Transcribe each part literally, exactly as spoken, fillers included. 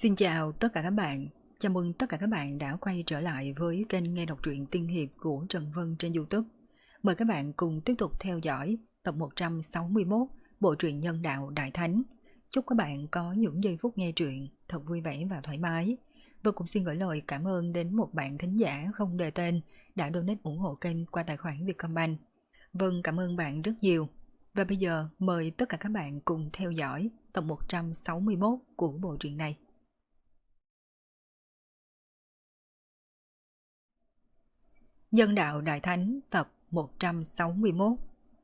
Xin chào tất cả các bạn. Chào mừng tất cả các bạn đã quay trở lại với kênh nghe đọc truyện tiên hiệp của Trần Vân trên YouTube. Mời các bạn cùng tiếp tục theo dõi tập một trăm sáu mươi mốt bộ truyện Nhân đạo Đại Thánh. Chúc các bạn có những giây phút nghe truyện thật vui vẻ và thoải mái. Và cũng xin gửi lời cảm ơn đến một bạn thính giả không đề tên đã donate ủng hộ kênh qua tài khoản Vietcombank. Vâng, cảm ơn bạn rất nhiều. Và bây giờ mời tất cả các bạn cùng theo dõi tập một trăm sáu mươi mốt của bộ truyện này. Nhân đạo Đại Thánh tập một trăm sáu mươi mốt.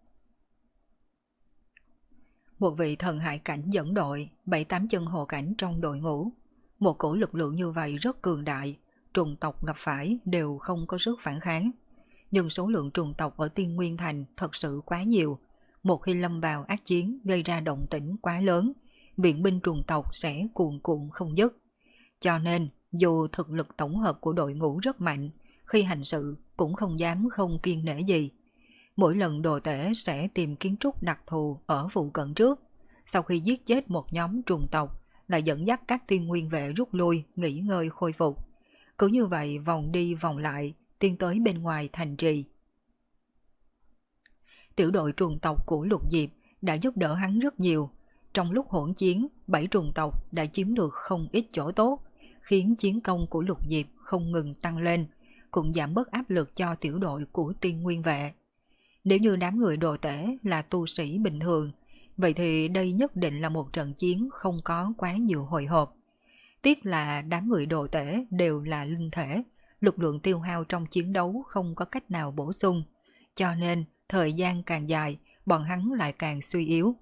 Một vị thần hải cảnh dẫn đội, bảy tám chân hồ cảnh trong đội ngũ. Một cổ lực lượng như vậy rất cường đại, trùng tộc gặp phải đều không có sức phản kháng. Nhưng số lượng trùng tộc ở Tiên Nguyên Thành thật sự quá nhiều. Một khi lâm vào ác chiến gây ra động tĩnh quá lớn, viện binh trùng tộc sẽ cuồn cuộn không dứt. Cho nên, dù thực lực tổng hợp của đội ngũ rất mạnh, khi hành sự cũng không dám không kiêng nể gì. Mỗi lần đồ tể sẽ tìm kiến trúc đặc thù ở phụ cận trước. Sau khi giết chết một nhóm trùng tộc, lại dẫn dắt các tiên nguyên vệ rút lui, nghỉ ngơi khôi phục. Cứ như vậy vòng đi vòng lại, tiến tới bên ngoài thành trì. Tiểu đội trùng tộc của Lục Diệp đã giúp đỡ hắn rất nhiều. Trong lúc hỗn chiến, bảy trùng tộc đã chiếm được không ít chỗ tốt, khiến chiến công của Lục Diệp không ngừng tăng lên, cũng giảm bớt áp lực cho tiểu đội của tiên nguyên vệ. Nếu như đám người đồ tể là tu sĩ bình thường, vậy thì đây nhất định là một trận chiến không có quá nhiều hồi hộp. Tiếc là đám người đồ tể đều là linh thể, lực lượng tiêu hao trong chiến đấu không có cách nào bổ sung, cho nên thời gian càng dài, bọn hắn lại càng suy yếu.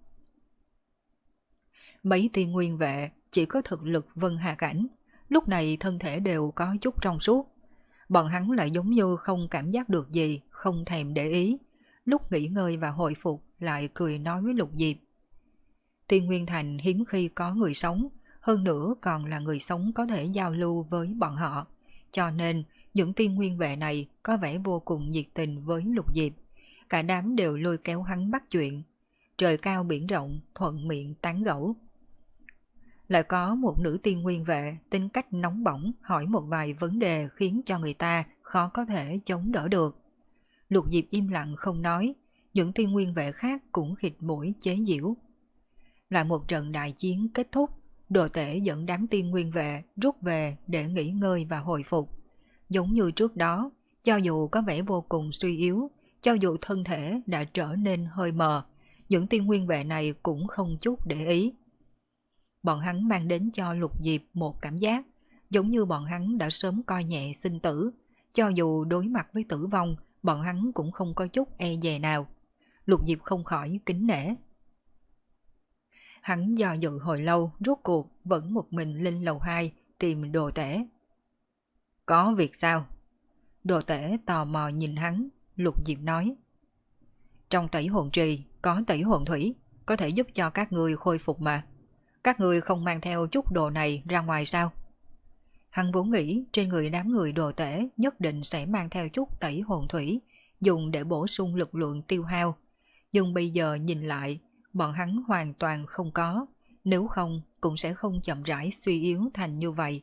Mấy tiên nguyên vệ chỉ có thực lực vân hà cảnh, lúc này thân thể đều có chút trong suốt. Bọn hắn lại giống như không cảm giác được gì, không thèm để ý. Lúc nghỉ ngơi và hồi phục lại cười nói với Lục Diệp. Tiên Nguyên Thành hiếm khi có người sống, hơn nữa còn là người sống có thể giao lưu với bọn họ. Cho nên những tiên nguyên vệ này có vẻ vô cùng nhiệt tình với Lục Diệp. Cả đám đều lôi kéo hắn bắt chuyện. Trời cao biển rộng, thuận miệng tán gẫu. Lại có một nữ tiên nguyên vệ tính cách nóng bỏng hỏi một vài vấn đề khiến cho người ta khó có thể chống đỡ được. Lục Diệp im lặng không nói, những tiên nguyên vệ khác cũng khịt mũi chế giễu. Lại một trận đại chiến kết thúc, đồ tể dẫn đám tiên nguyên vệ rút về để nghỉ ngơi và hồi phục. Giống như trước đó, cho dù có vẻ vô cùng suy yếu, cho dù thân thể đã trở nên hơi mờ, những tiên nguyên vệ này cũng không chút để ý. Bọn hắn mang đến cho Lục Diệp một cảm giác, giống như bọn hắn đã sớm coi nhẹ sinh tử, cho dù đối mặt với tử vong, bọn hắn cũng không có chút e dè nào. Lục Diệp không khỏi kính nể. Hắn do dự hồi lâu, rốt cuộc vẫn một mình lên lầu hai tìm đồ tể. Có việc sao? Đồ tể tò mò nhìn hắn, Lục Diệp nói. Trong tẩy hồn trì có tẩy hồn thủy, có thể giúp cho các ngươi khôi phục mà. Các ngươi không mang theo chút đồ này ra ngoài sao? Hắn vốn nghĩ trên người đám người đồ tể nhất định sẽ mang theo chút tẩy hồn thủy, dùng để bổ sung lực lượng tiêu hao. Nhưng bây giờ nhìn lại, bọn hắn hoàn toàn không có, nếu không cũng sẽ không chậm rãi suy yếu thành như vậy.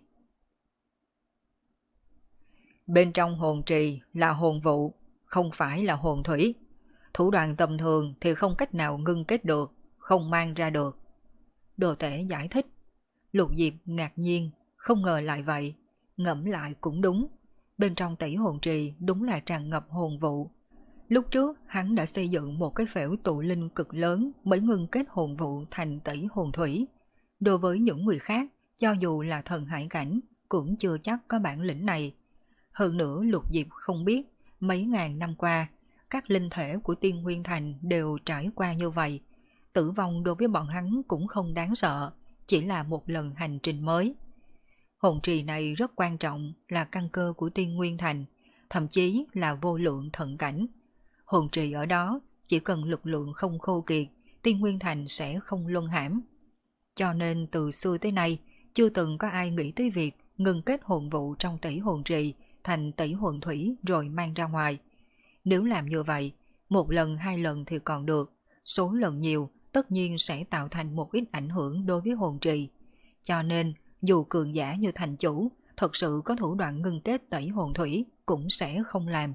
Bên trong hồn trì là hồn vụ, không phải là hồn thủy. Thủ đoạn tầm thường thì không cách nào ngưng kết được, không mang ra được. Đồ tể giải thích. Lục Diệp ngạc nhiên, không ngờ lại vậy. Ngẫm lại cũng đúng. Bên trong tẩy hồn trì đúng là tràn ngập hồn vụ. Lúc trước hắn đã xây dựng một cái phễu tụ linh cực lớn mới ngưng kết hồn vụ thành tẩy hồn thủy. Đối với những người khác, cho dù là thần hải cảnh, cũng chưa chắc có bản lĩnh này. Hơn nữa Lục Diệp không biết, mấy ngàn năm qua, các linh thể của Tiên Nguyên Thành đều trải qua như vậy. Tử vong đối với bọn hắn cũng không đáng sợ, chỉ là một lần hành trình mới. Hồn trì này rất quan trọng, là căn cơ của Tiên Nguyên Thành, thậm chí là vô lượng thận cảnh. Hồn trì ở đó, chỉ cần lực lượng không khô kiệt, Tiên Nguyên Thành sẽ không luân hãm. Cho nên từ xưa tới nay, chưa từng có ai nghĩ tới việc ngừng kết hồn vụ trong tẩy hồn trì thành tẩy hồn thủy rồi mang ra ngoài. Nếu làm như vậy, một lần hai lần thì còn được, số lần nhiều tất nhiên sẽ tạo thành một ít ảnh hưởng đối với hồn trì. Cho nên dù cường giả như thành chủ, thật sự có thủ đoạn ngưng kết tẩy hồn thủy cũng sẽ không làm.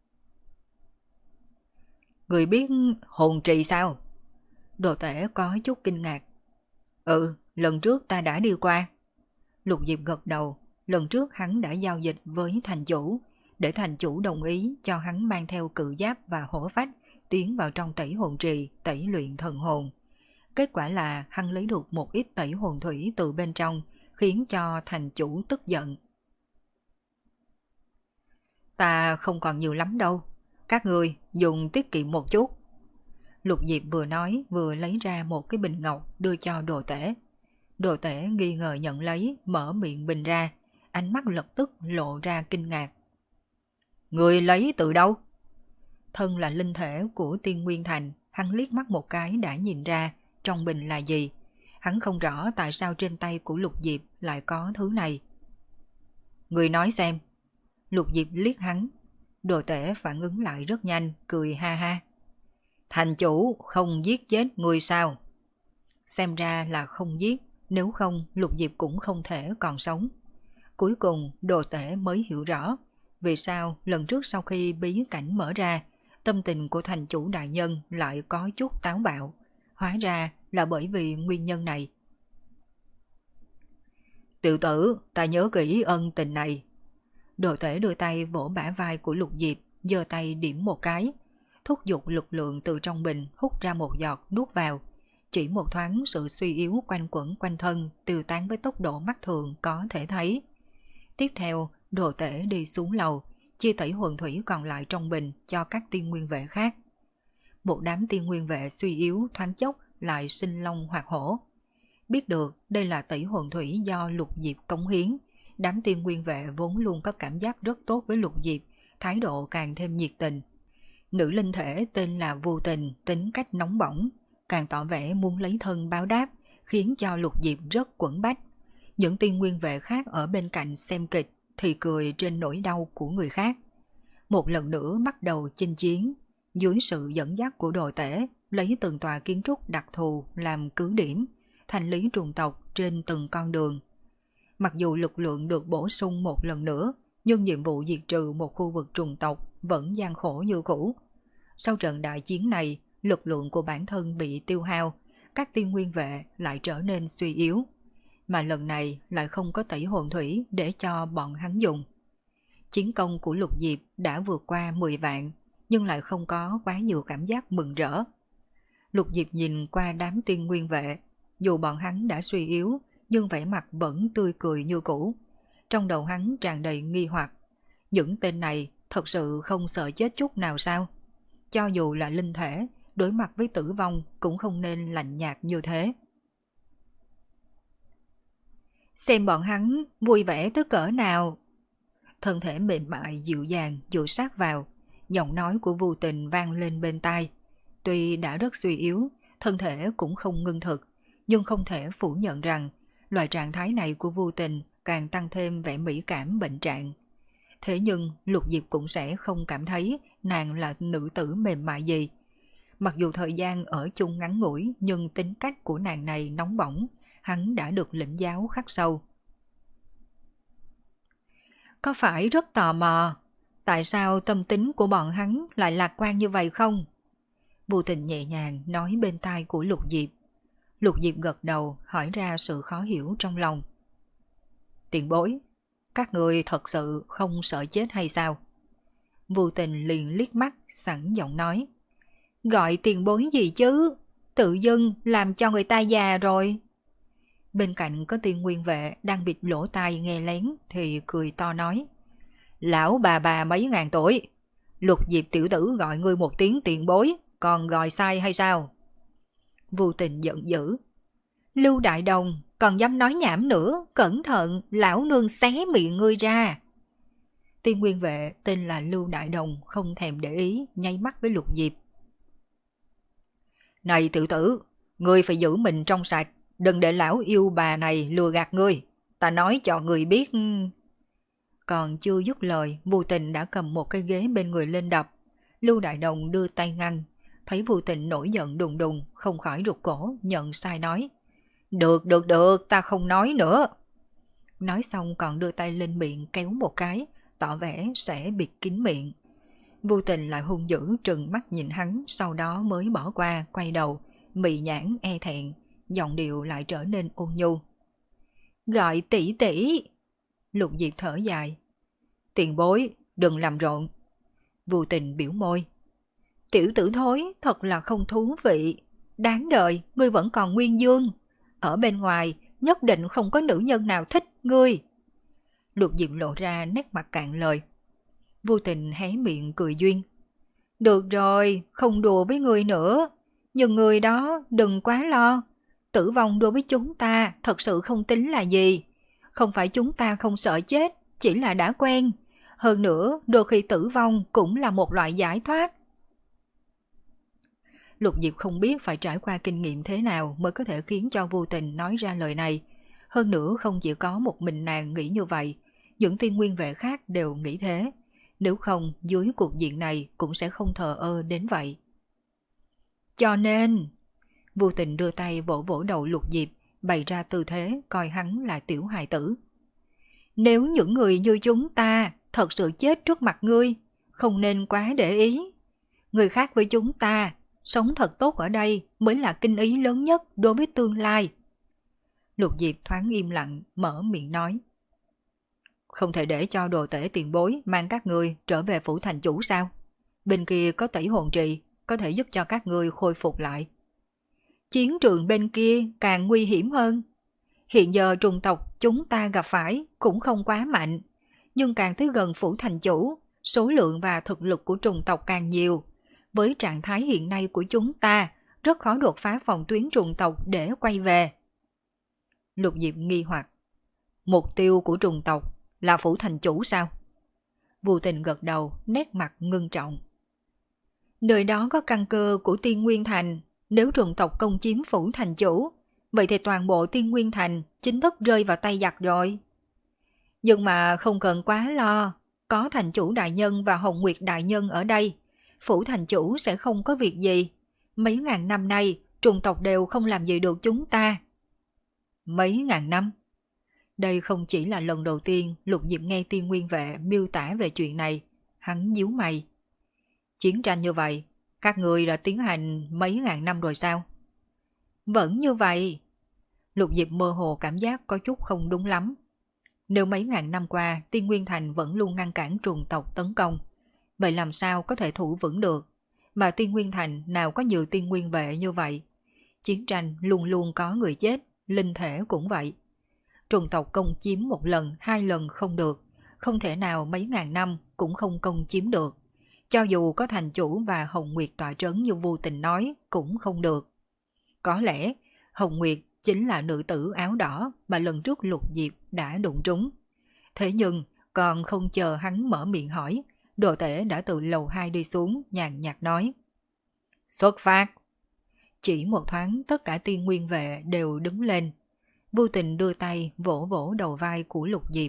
Người biết hồn trì sao? Đồ tể có chút kinh ngạc. Ừ, lần trước ta đã đi qua. Lục Diệp gật đầu, lần trước hắn đã giao dịch với thành chủ, để thành chủ đồng ý cho hắn mang theo cự giáp và hổ phách tiến vào trong tẩy hồn trì tẩy luyện thần hồn. Kết quả là hắn lấy được một ít tẩy hồn thủy từ bên trong, khiến cho thành chủ tức giận. Ta không còn nhiều lắm đâu, các ngươi dùng tiết kiệm một chút. Lục Diệp vừa nói vừa lấy ra một cái bình ngọc đưa cho đồ tể. Đồ tể nghi ngờ nhận lấy, mở miệng bình ra, ánh mắt lập tức lộ ra kinh ngạc. Người lấy từ đâu? Thân là linh thể của Tiên Nguyên Thành, hắn liếc mắt một cái đã nhìn ra trong bình là gì. Hắn không rõ tại sao trên tay của Lục Diệp lại có thứ này. Người nói xem. Lục Diệp liếc hắn. Đồ tể phản ứng lại rất nhanh, cười ha ha. Thành chủ không giết chết người sao? Xem ra là không giết, nếu không Lục Diệp cũng không thể còn sống. Cuối cùng đồ tể mới hiểu rõ vì sao lần trước sau khi bí cảnh mở ra, tâm tình của thành chủ đại nhân lại có chút táo bạo. Hóa ra là bởi vì nguyên nhân này. Tiểu tử, ta nhớ kỹ ân tình này. Đồ tể đưa tay vỗ bả vai của Lục Diệp, giơ tay điểm một cái, thúc giục lực lượng từ trong bình hút ra một giọt nuốt vào. Chỉ một thoáng sự suy yếu quanh quẩn quanh thân tiêu tán với tốc độ mắt thường có thể thấy. Tiếp theo, đồ tể đi xuống lầu, chia tẩy hồn thủy còn lại trong bình cho các tiên nguyên vệ khác. Một đám tiên nguyên vệ suy yếu thoáng chốc lại sinh long hoạt hổ. Biết được đây là tẩy hồn thủy do Lục Diệp cống hiến, đám tiên nguyên vệ vốn luôn có cảm giác rất tốt với Lục Diệp, thái độ càng thêm nhiệt tình. Nữ linh thể tên là Vô Tình, tính cách nóng bỏng, càng tỏ vẻ muốn lấy thân báo đáp, khiến cho Lục Diệp rất quẫn bách. Những tiên nguyên vệ khác ở bên cạnh xem kịch thì cười trên nỗi đau của người khác. Một lần nữa bắt đầu chinh chiến, dưới sự dẫn dắt của đồ tể, lấy từng tòa kiến trúc đặc thù làm cứ điểm, thành lý trùng tộc trên từng con đường. Mặc dù lực lượng được bổ sung một lần nữa, nhưng nhiệm vụ diệt trừ một khu vực trùng tộc vẫn gian khổ như cũ. Sau trận đại chiến này, lực lượng của bản thân bị tiêu hao, các tiên nguyên vệ lại trở nên suy yếu. Mà lần này lại không có tẩy hồn thủy để cho bọn hắn dùng. Chiến công của Lục Diệp đã vượt qua mười vạn, nhưng lại không có quá nhiều cảm giác mừng rỡ. Lục Diệp nhìn qua đám tiên nguyên vệ, dù bọn hắn đã suy yếu, nhưng vẻ mặt vẫn tươi cười như cũ. Trong đầu hắn tràn đầy nghi hoặc. Những tên này thật sự không sợ chết chút nào sao? Cho dù là linh thể, đối mặt với tử vong cũng không nên lạnh nhạt như thế. Xem bọn hắn vui vẻ tới cỡ nào. Thân thể mềm mại dịu dàng dựa sát vào, giọng nói của Vô Tình vang lên bên tai. Tuy đã rất suy yếu, thân thể cũng không ngưng thực, nhưng không thể phủ nhận rằng loại trạng thái này của Vô Tình càng tăng thêm vẻ mỹ cảm bệnh trạng. Thế nhưng Lục Diệp cũng sẽ không cảm thấy nàng là nữ tử mềm mại gì. Mặc dù thời gian ở chung ngắn ngủi, nhưng tính cách của nàng này nóng bỏng, hắn đã được lĩnh giáo khắc sâu. Có phải rất tò mò, tại sao tâm tính của bọn hắn lại lạc quan như vậy không? Vô Tình nhẹ nhàng nói bên tai của Lục Diệp. Lục Diệp gật đầu hỏi ra sự khó hiểu trong lòng. Tiền bối, các người thật sự không sợ chết hay sao? Vô Tình liền liếc mắt sẵn giọng nói. Gọi tiền bối gì chứ, tự dưng làm cho người ta già rồi. Bên cạnh có tiên nguyên vệ đang bịt lỗ tai nghe lén thì cười to nói. Lão bà bà mấy ngàn tuổi, Lục Diệp tiểu tử gọi ngươi một tiếng tiền bối, còn gọi sai hay sao? Vô Tình giận dữ. Lưu Đại Đồng, còn dám nói nhảm nữa, cẩn thận, lão nương xé miệng ngươi ra. Tiên nguyên vệ tên là Lưu Đại Đồng không thèm để ý, nháy mắt với Lục Diệp. Này tiểu tử, ngươi phải giữ mình trong sạch, đừng để lão yêu bà này lừa gạt ngươi. Ta nói cho ngươi biết. Còn chưa dứt lời, Vô Tình đã cầm một cái ghế bên người lên đập. Lưu Đại Đồng đưa tay ngăn, thấy Vô Tình nổi giận đùng đùng, không khỏi rụt cổ, nhận sai nói. Được, được, được, ta không nói nữa. Nói xong còn đưa tay lên miệng kéo một cái, tỏ vẻ sẽ bịt kín miệng. Vô Tình lại hung dữ trừng mắt nhìn hắn, sau đó mới bỏ qua, quay đầu, mị nhãn e thẹn, giọng điệu lại trở nên ôn nhu. Gọi tỷ tỷ. Lục Diệp thở dài. Tiền bối, đừng làm rộn. Vô Tình biểu môi. Tiểu tử thối, thật là không thú vị. Đáng đời, ngươi vẫn còn nguyên dương. Ở bên ngoài, nhất định không có nữ nhân nào thích ngươi. Lục Diệp lộ ra nét mặt cạn lời. Vô Tình hé miệng cười duyên. Được rồi, không đùa với ngươi nữa. Nhưng người đó đừng quá lo. Tử vong đối với chúng ta thật sự không tính là gì. Không phải chúng ta không sợ chết, chỉ là đã quen. Hơn nữa, đôi khi tử vong cũng là một loại giải thoát. Lục Diệp không biết phải trải qua kinh nghiệm thế nào mới có thể khiến cho Vô Tình nói ra lời này. Hơn nữa không chỉ có một mình nàng nghĩ như vậy, những tiên nguyên vệ khác đều nghĩ thế. Nếu không, dưới cuộc diện này cũng sẽ không thờ ơ đến vậy. Cho nên, Vô Tình đưa tay vỗ vỗ đầu Lục Diệp, bày ra tư thế coi hắn là tiểu hài tử. Nếu những người như chúng ta thật sự chết trước mặt ngươi, không nên quá để ý. Người khác với chúng ta, sống thật tốt ở đây mới là kinh ý lớn nhất đối với tương lai. Lục Diệp thoáng im lặng, mở miệng nói. Không thể để cho đồ tể tiền bối mang các ngươi trở về phủ thành chủ sao? Bên kia có tẩy hồn trì, có thể giúp cho các ngươi khôi phục lại. Chiến trường bên kia càng nguy hiểm hơn. Hiện giờ trùng tộc chúng ta gặp phải cũng không quá mạnh, nhưng càng tới gần phủ thành chủ, số lượng và thực lực của trùng tộc càng nhiều. Với trạng thái hiện nay của chúng ta, rất khó đột phá phòng tuyến trùng tộc để quay về. Lục Diệp nghi hoặc. Mục tiêu của trùng tộc là phủ thành chủ sao? Vô Tình gật đầu, nét mặt ngưng trọng. Nơi đó có căn cơ của Tiên Nguyên Thành, nếu trùng tộc công chiếm phủ thành chủ, vậy thì toàn bộ Tiên Nguyên Thành chính thức rơi vào tay giặc rồi. Nhưng mà không cần quá lo, có thành chủ đại nhân và Hồng Nguyệt đại nhân ở đây, phủ thành chủ sẽ không có việc gì. Mấy ngàn năm nay, trùng tộc đều không làm gì được chúng ta. Mấy ngàn năm? Đây không chỉ là lần đầu tiên Lục Diệp nghe Tiên Nguyên Vệ miêu tả về chuyện này, hắn nhíu mày. Chiến tranh như vậy, các người đã tiến hành mấy ngàn năm rồi sao? Vẫn như vậy. Lục Diệp mơ hồ cảm giác có chút không đúng lắm. Nếu mấy ngàn năm qua Tiên Nguyên Thành vẫn luôn ngăn cản trùng tộc tấn công, vậy làm sao có thể thủ vững được? Mà Tiên Nguyên Thành nào có nhiều tiên nguyên vệ như vậy? Chiến tranh luôn luôn có người chết, linh thể cũng vậy. Trùng tộc công chiếm một lần, hai lần không được, không thể nào mấy ngàn năm cũng không công chiếm được. Cho dù có thành chủ và Hồng Nguyệt tọa trấn như Vô Tình nói cũng không được. Có lẽ Hồng Nguyệt chính là nữ tử áo đỏ mà lần trước Lục Diệp đã đụng trúng. Thế nhưng còn không chờ hắn mở miệng hỏi, đồ tể đã từ lầu hai đi xuống, nhàn nhạt nói. Xuất phát! Chỉ một thoáng tất cả tiên nguyên vệ đều đứng lên. Vô Tình đưa tay vỗ vỗ đầu vai của Lục Diệp.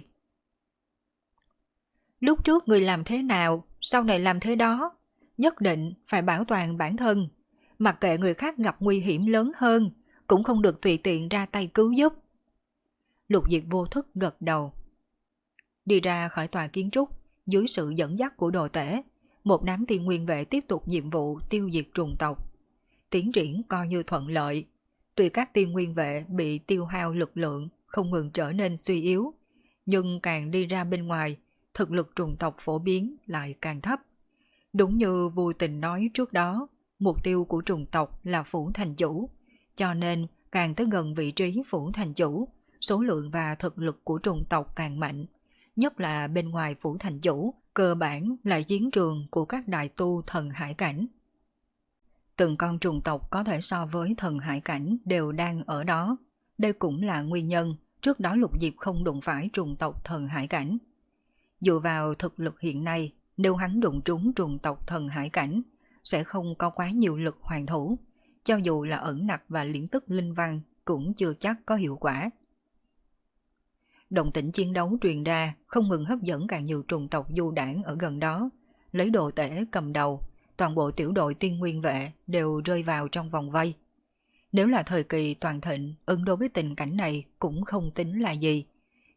Lúc trước người làm thế nào, sau này làm thế đó. Nhất định phải bảo toàn bản thân. Mặc kệ người khác gặp nguy hiểm lớn hơn, cũng không được tùy tiện ra tay cứu giúp. Lục Diệp vô thức gật đầu. Đi ra khỏi tòa kiến trúc, dưới sự dẫn dắt của đồ tể, một đám tiên nguyên vệ tiếp tục nhiệm vụ tiêu diệt trùng tộc. Tiến triển coi như thuận lợi. Tuy các tiên nguyên vệ bị tiêu hao lực lượng, không ngừng trở nên suy yếu, nhưng càng đi ra bên ngoài, thực lực trùng tộc phổ biến lại càng thấp. Đúng như Vô Tình nói trước đó, mục tiêu của trùng tộc là phủ thành chủ, cho nên càng tới gần vị trí phủ thành chủ, số lượng và thực lực của trùng tộc càng mạnh. Nhất là bên ngoài phủ thành chủ, cơ bản là chiến trường của các đại tu thần hải cảnh. Từng con trùng tộc có thể so với thần hải cảnh đều đang ở đó. Đây cũng là nguyên nhân trước đó Lục Diệp không đụng phải trùng tộc thần hải cảnh. Dựa vào thực lực hiện nay, nếu hắn đụng trúng trùng tộc thần hải cảnh, sẽ không có quá nhiều lực hoàn thủ. Cho dù là ẩn nặc và liễn tức linh văn cũng chưa chắc có hiệu quả. Động tĩnh chiến đấu truyền ra không ngừng hấp dẫn càng nhiều trùng tộc du đảng ở gần đó. Lấy đồ tể cầm đầu, toàn bộ tiểu đội tiên nguyên vệ đều rơi vào trong vòng vây. Nếu là thời kỳ toàn thịnh, ứng đối với tình cảnh này cũng không tính là gì.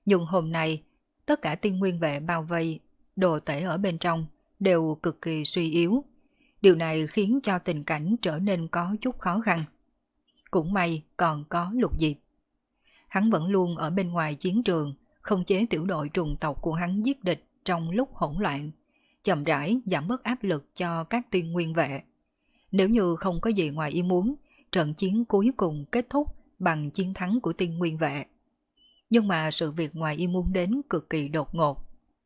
Nhưng hôm nay, tất cả tiên nguyên vệ bao vây, đồ tể ở bên trong đều cực kỳ suy yếu. Điều này khiến cho tình cảnh trở nên có chút khó khăn. Cũng may còn có Lục Diệp. Hắn vẫn luôn ở bên ngoài chiến trường, khống chế tiểu đội trùng tộc của hắn giết địch trong lúc hỗn loạn, chậm rãi giảm bớt áp lực cho các tiên nguyên vệ. Nếu như không có gì ngoài ý muốn, trận chiến cuối cùng kết thúc bằng chiến thắng của tiên nguyên vệ. Nhưng mà sự việc ngoài ý muốn đến cực kỳ đột ngột.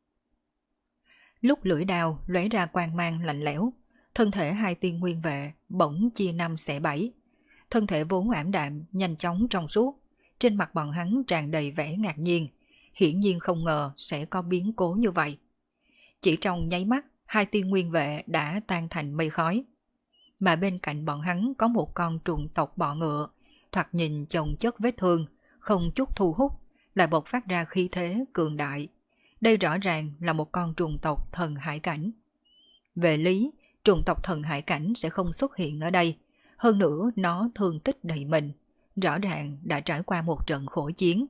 Lúc lưỡi đao lóe ra quang mang lạnh lẽo, thân thể hai tiên nguyên vệ bỗng chia năm xẻ bảy. Thân thể vốn ảm đạm nhanh chóng trong suốt, trên mặt bọn hắn tràn đầy vẻ ngạc nhiên, hiển nhiên không ngờ sẽ có biến cố như vậy. Chỉ trong nháy mắt, hai tiên nguyên vệ đã tan thành mây khói. Mà bên cạnh bọn hắn có một con trùng tộc bọ ngựa, thoạt nhìn chồng chất vết thương, không chút thu hút, lại bộc phát ra khí thế cường đại. Đây rõ ràng là một con trùng tộc thần hải cảnh. Về lý, trùng tộc thần hải cảnh sẽ không xuất hiện ở đây. Hơn nữa nó thương tích đầy mình, rõ ràng đã trải qua một trận khổ chiến.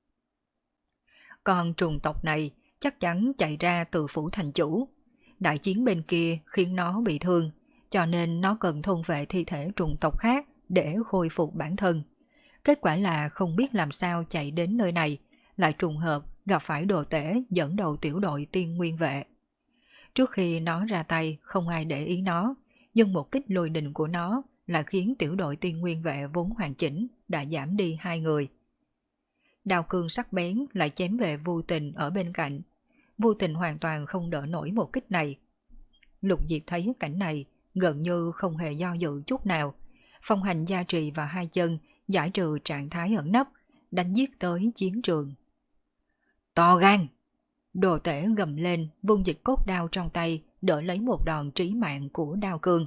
Con trùng tộc này chắc chắn chạy ra từ phủ thành chủ. Đại chiến bên kia khiến nó bị thương, cho nên nó cần thôn vệ thi thể trùng tộc khác để khôi phục bản thân. Kết quả là không biết làm sao chạy đến nơi này, lại trùng hợp gặp phải đồ tể dẫn đầu tiểu đội tiên nguyên vệ. Trước khi nó ra tay không ai để ý nó, nhưng một kích lôi đình của nó là khiến tiểu đội tiên nguyên vệ vốn hoàn chỉnh đã giảm đi hai người. Đao cương sắc bén lại chém về Vu Tình ở bên cạnh. Vu Tình hoàn toàn không đỡ nổi một kích này. Lục Diệp thấy cảnh này gần như không hề do dự chút nào. Phong hành gia trì vào hai chân, giải trừ trạng thái ẩn nấp, đánh giết tới chiến trường. To gan! Đồ tể gầm lên, vung dịch cốt đao trong tay, đỡ lấy một đòn trí mạng của đao cương.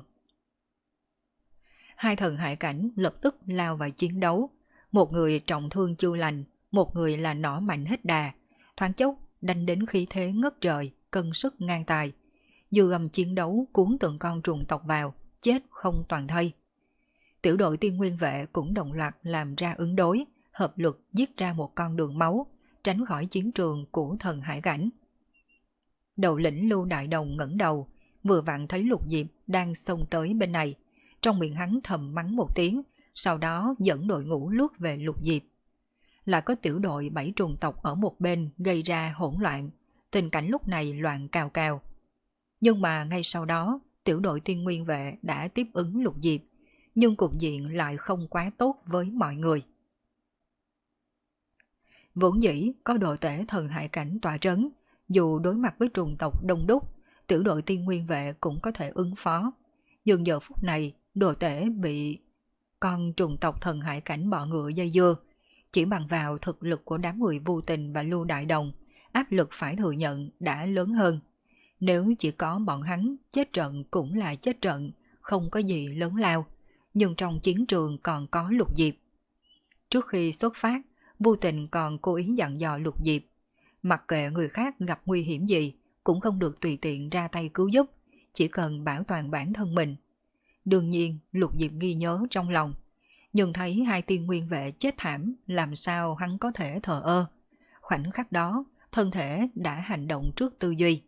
Hai thần hải cảnh lập tức lao vào chiến đấu. Một người trọng thương chưa lành, một người là nỏ mạnh hết đà. Thoáng chốc, đánh đến khí thế ngất trời, cân sức ngang tài. Dư gầm chiến đấu cuốn từng con trùng tộc vào, chết không toàn thây. Tiểu đội tiên nguyên vệ cũng đồng loạt làm ra ứng đối, hợp lực giết ra một con đường máu, tránh khỏi chiến trường của thần hải cảnh. Đầu lĩnh Lưu Đại Đồng ngẩng đầu, vừa vặn thấy Lục Diệp đang xông tới bên này. Trong miệng hắn thầm mắng một tiếng, sau đó dẫn đội ngũ lướt về Lục Diệp. Lại có tiểu đội bảy trùng tộc ở một bên gây ra hỗn loạn, tình cảnh lúc này loạn cào cào. Nhưng mà ngay sau đó, tiểu đội tiên nguyên vệ đã tiếp ứng Lục Diệp, nhưng cục diện lại không quá tốt với mọi người. Vốn dĩ có đội tể thần hải cảnh tọa trấn, dù đối mặt với trùng tộc đông đúc, tiểu đội tiên nguyên vệ cũng có thể ứng phó. Nhưng giờ phút này, đội tể bị con trùng tộc thần hải cảnh bọ ngựa dây dưa. Chỉ bằng vào thực lực của đám người Vu Tình và Lưu Đại Đồng, áp lực phải thừa nhận đã lớn hơn. Nếu chỉ có bọn hắn, chết trận cũng là chết trận, không có gì lớn lao. Nhưng trong chiến trường còn có Lục Diệp. Trước khi xuất phát, Vu Tình còn cố ý dặn dò Lục Diệp. Mặc kệ người khác gặp nguy hiểm gì, cũng không được tùy tiện ra tay cứu giúp, chỉ cần bảo toàn bản thân mình. Đương nhiên, Lục Diệp ghi nhớ trong lòng. Nhưng thấy hai tiên nguyên vệ chết thảm, làm sao hắn có thể thờ ơ. Khoảnh khắc đó, thân thể đã hành động trước tư duy.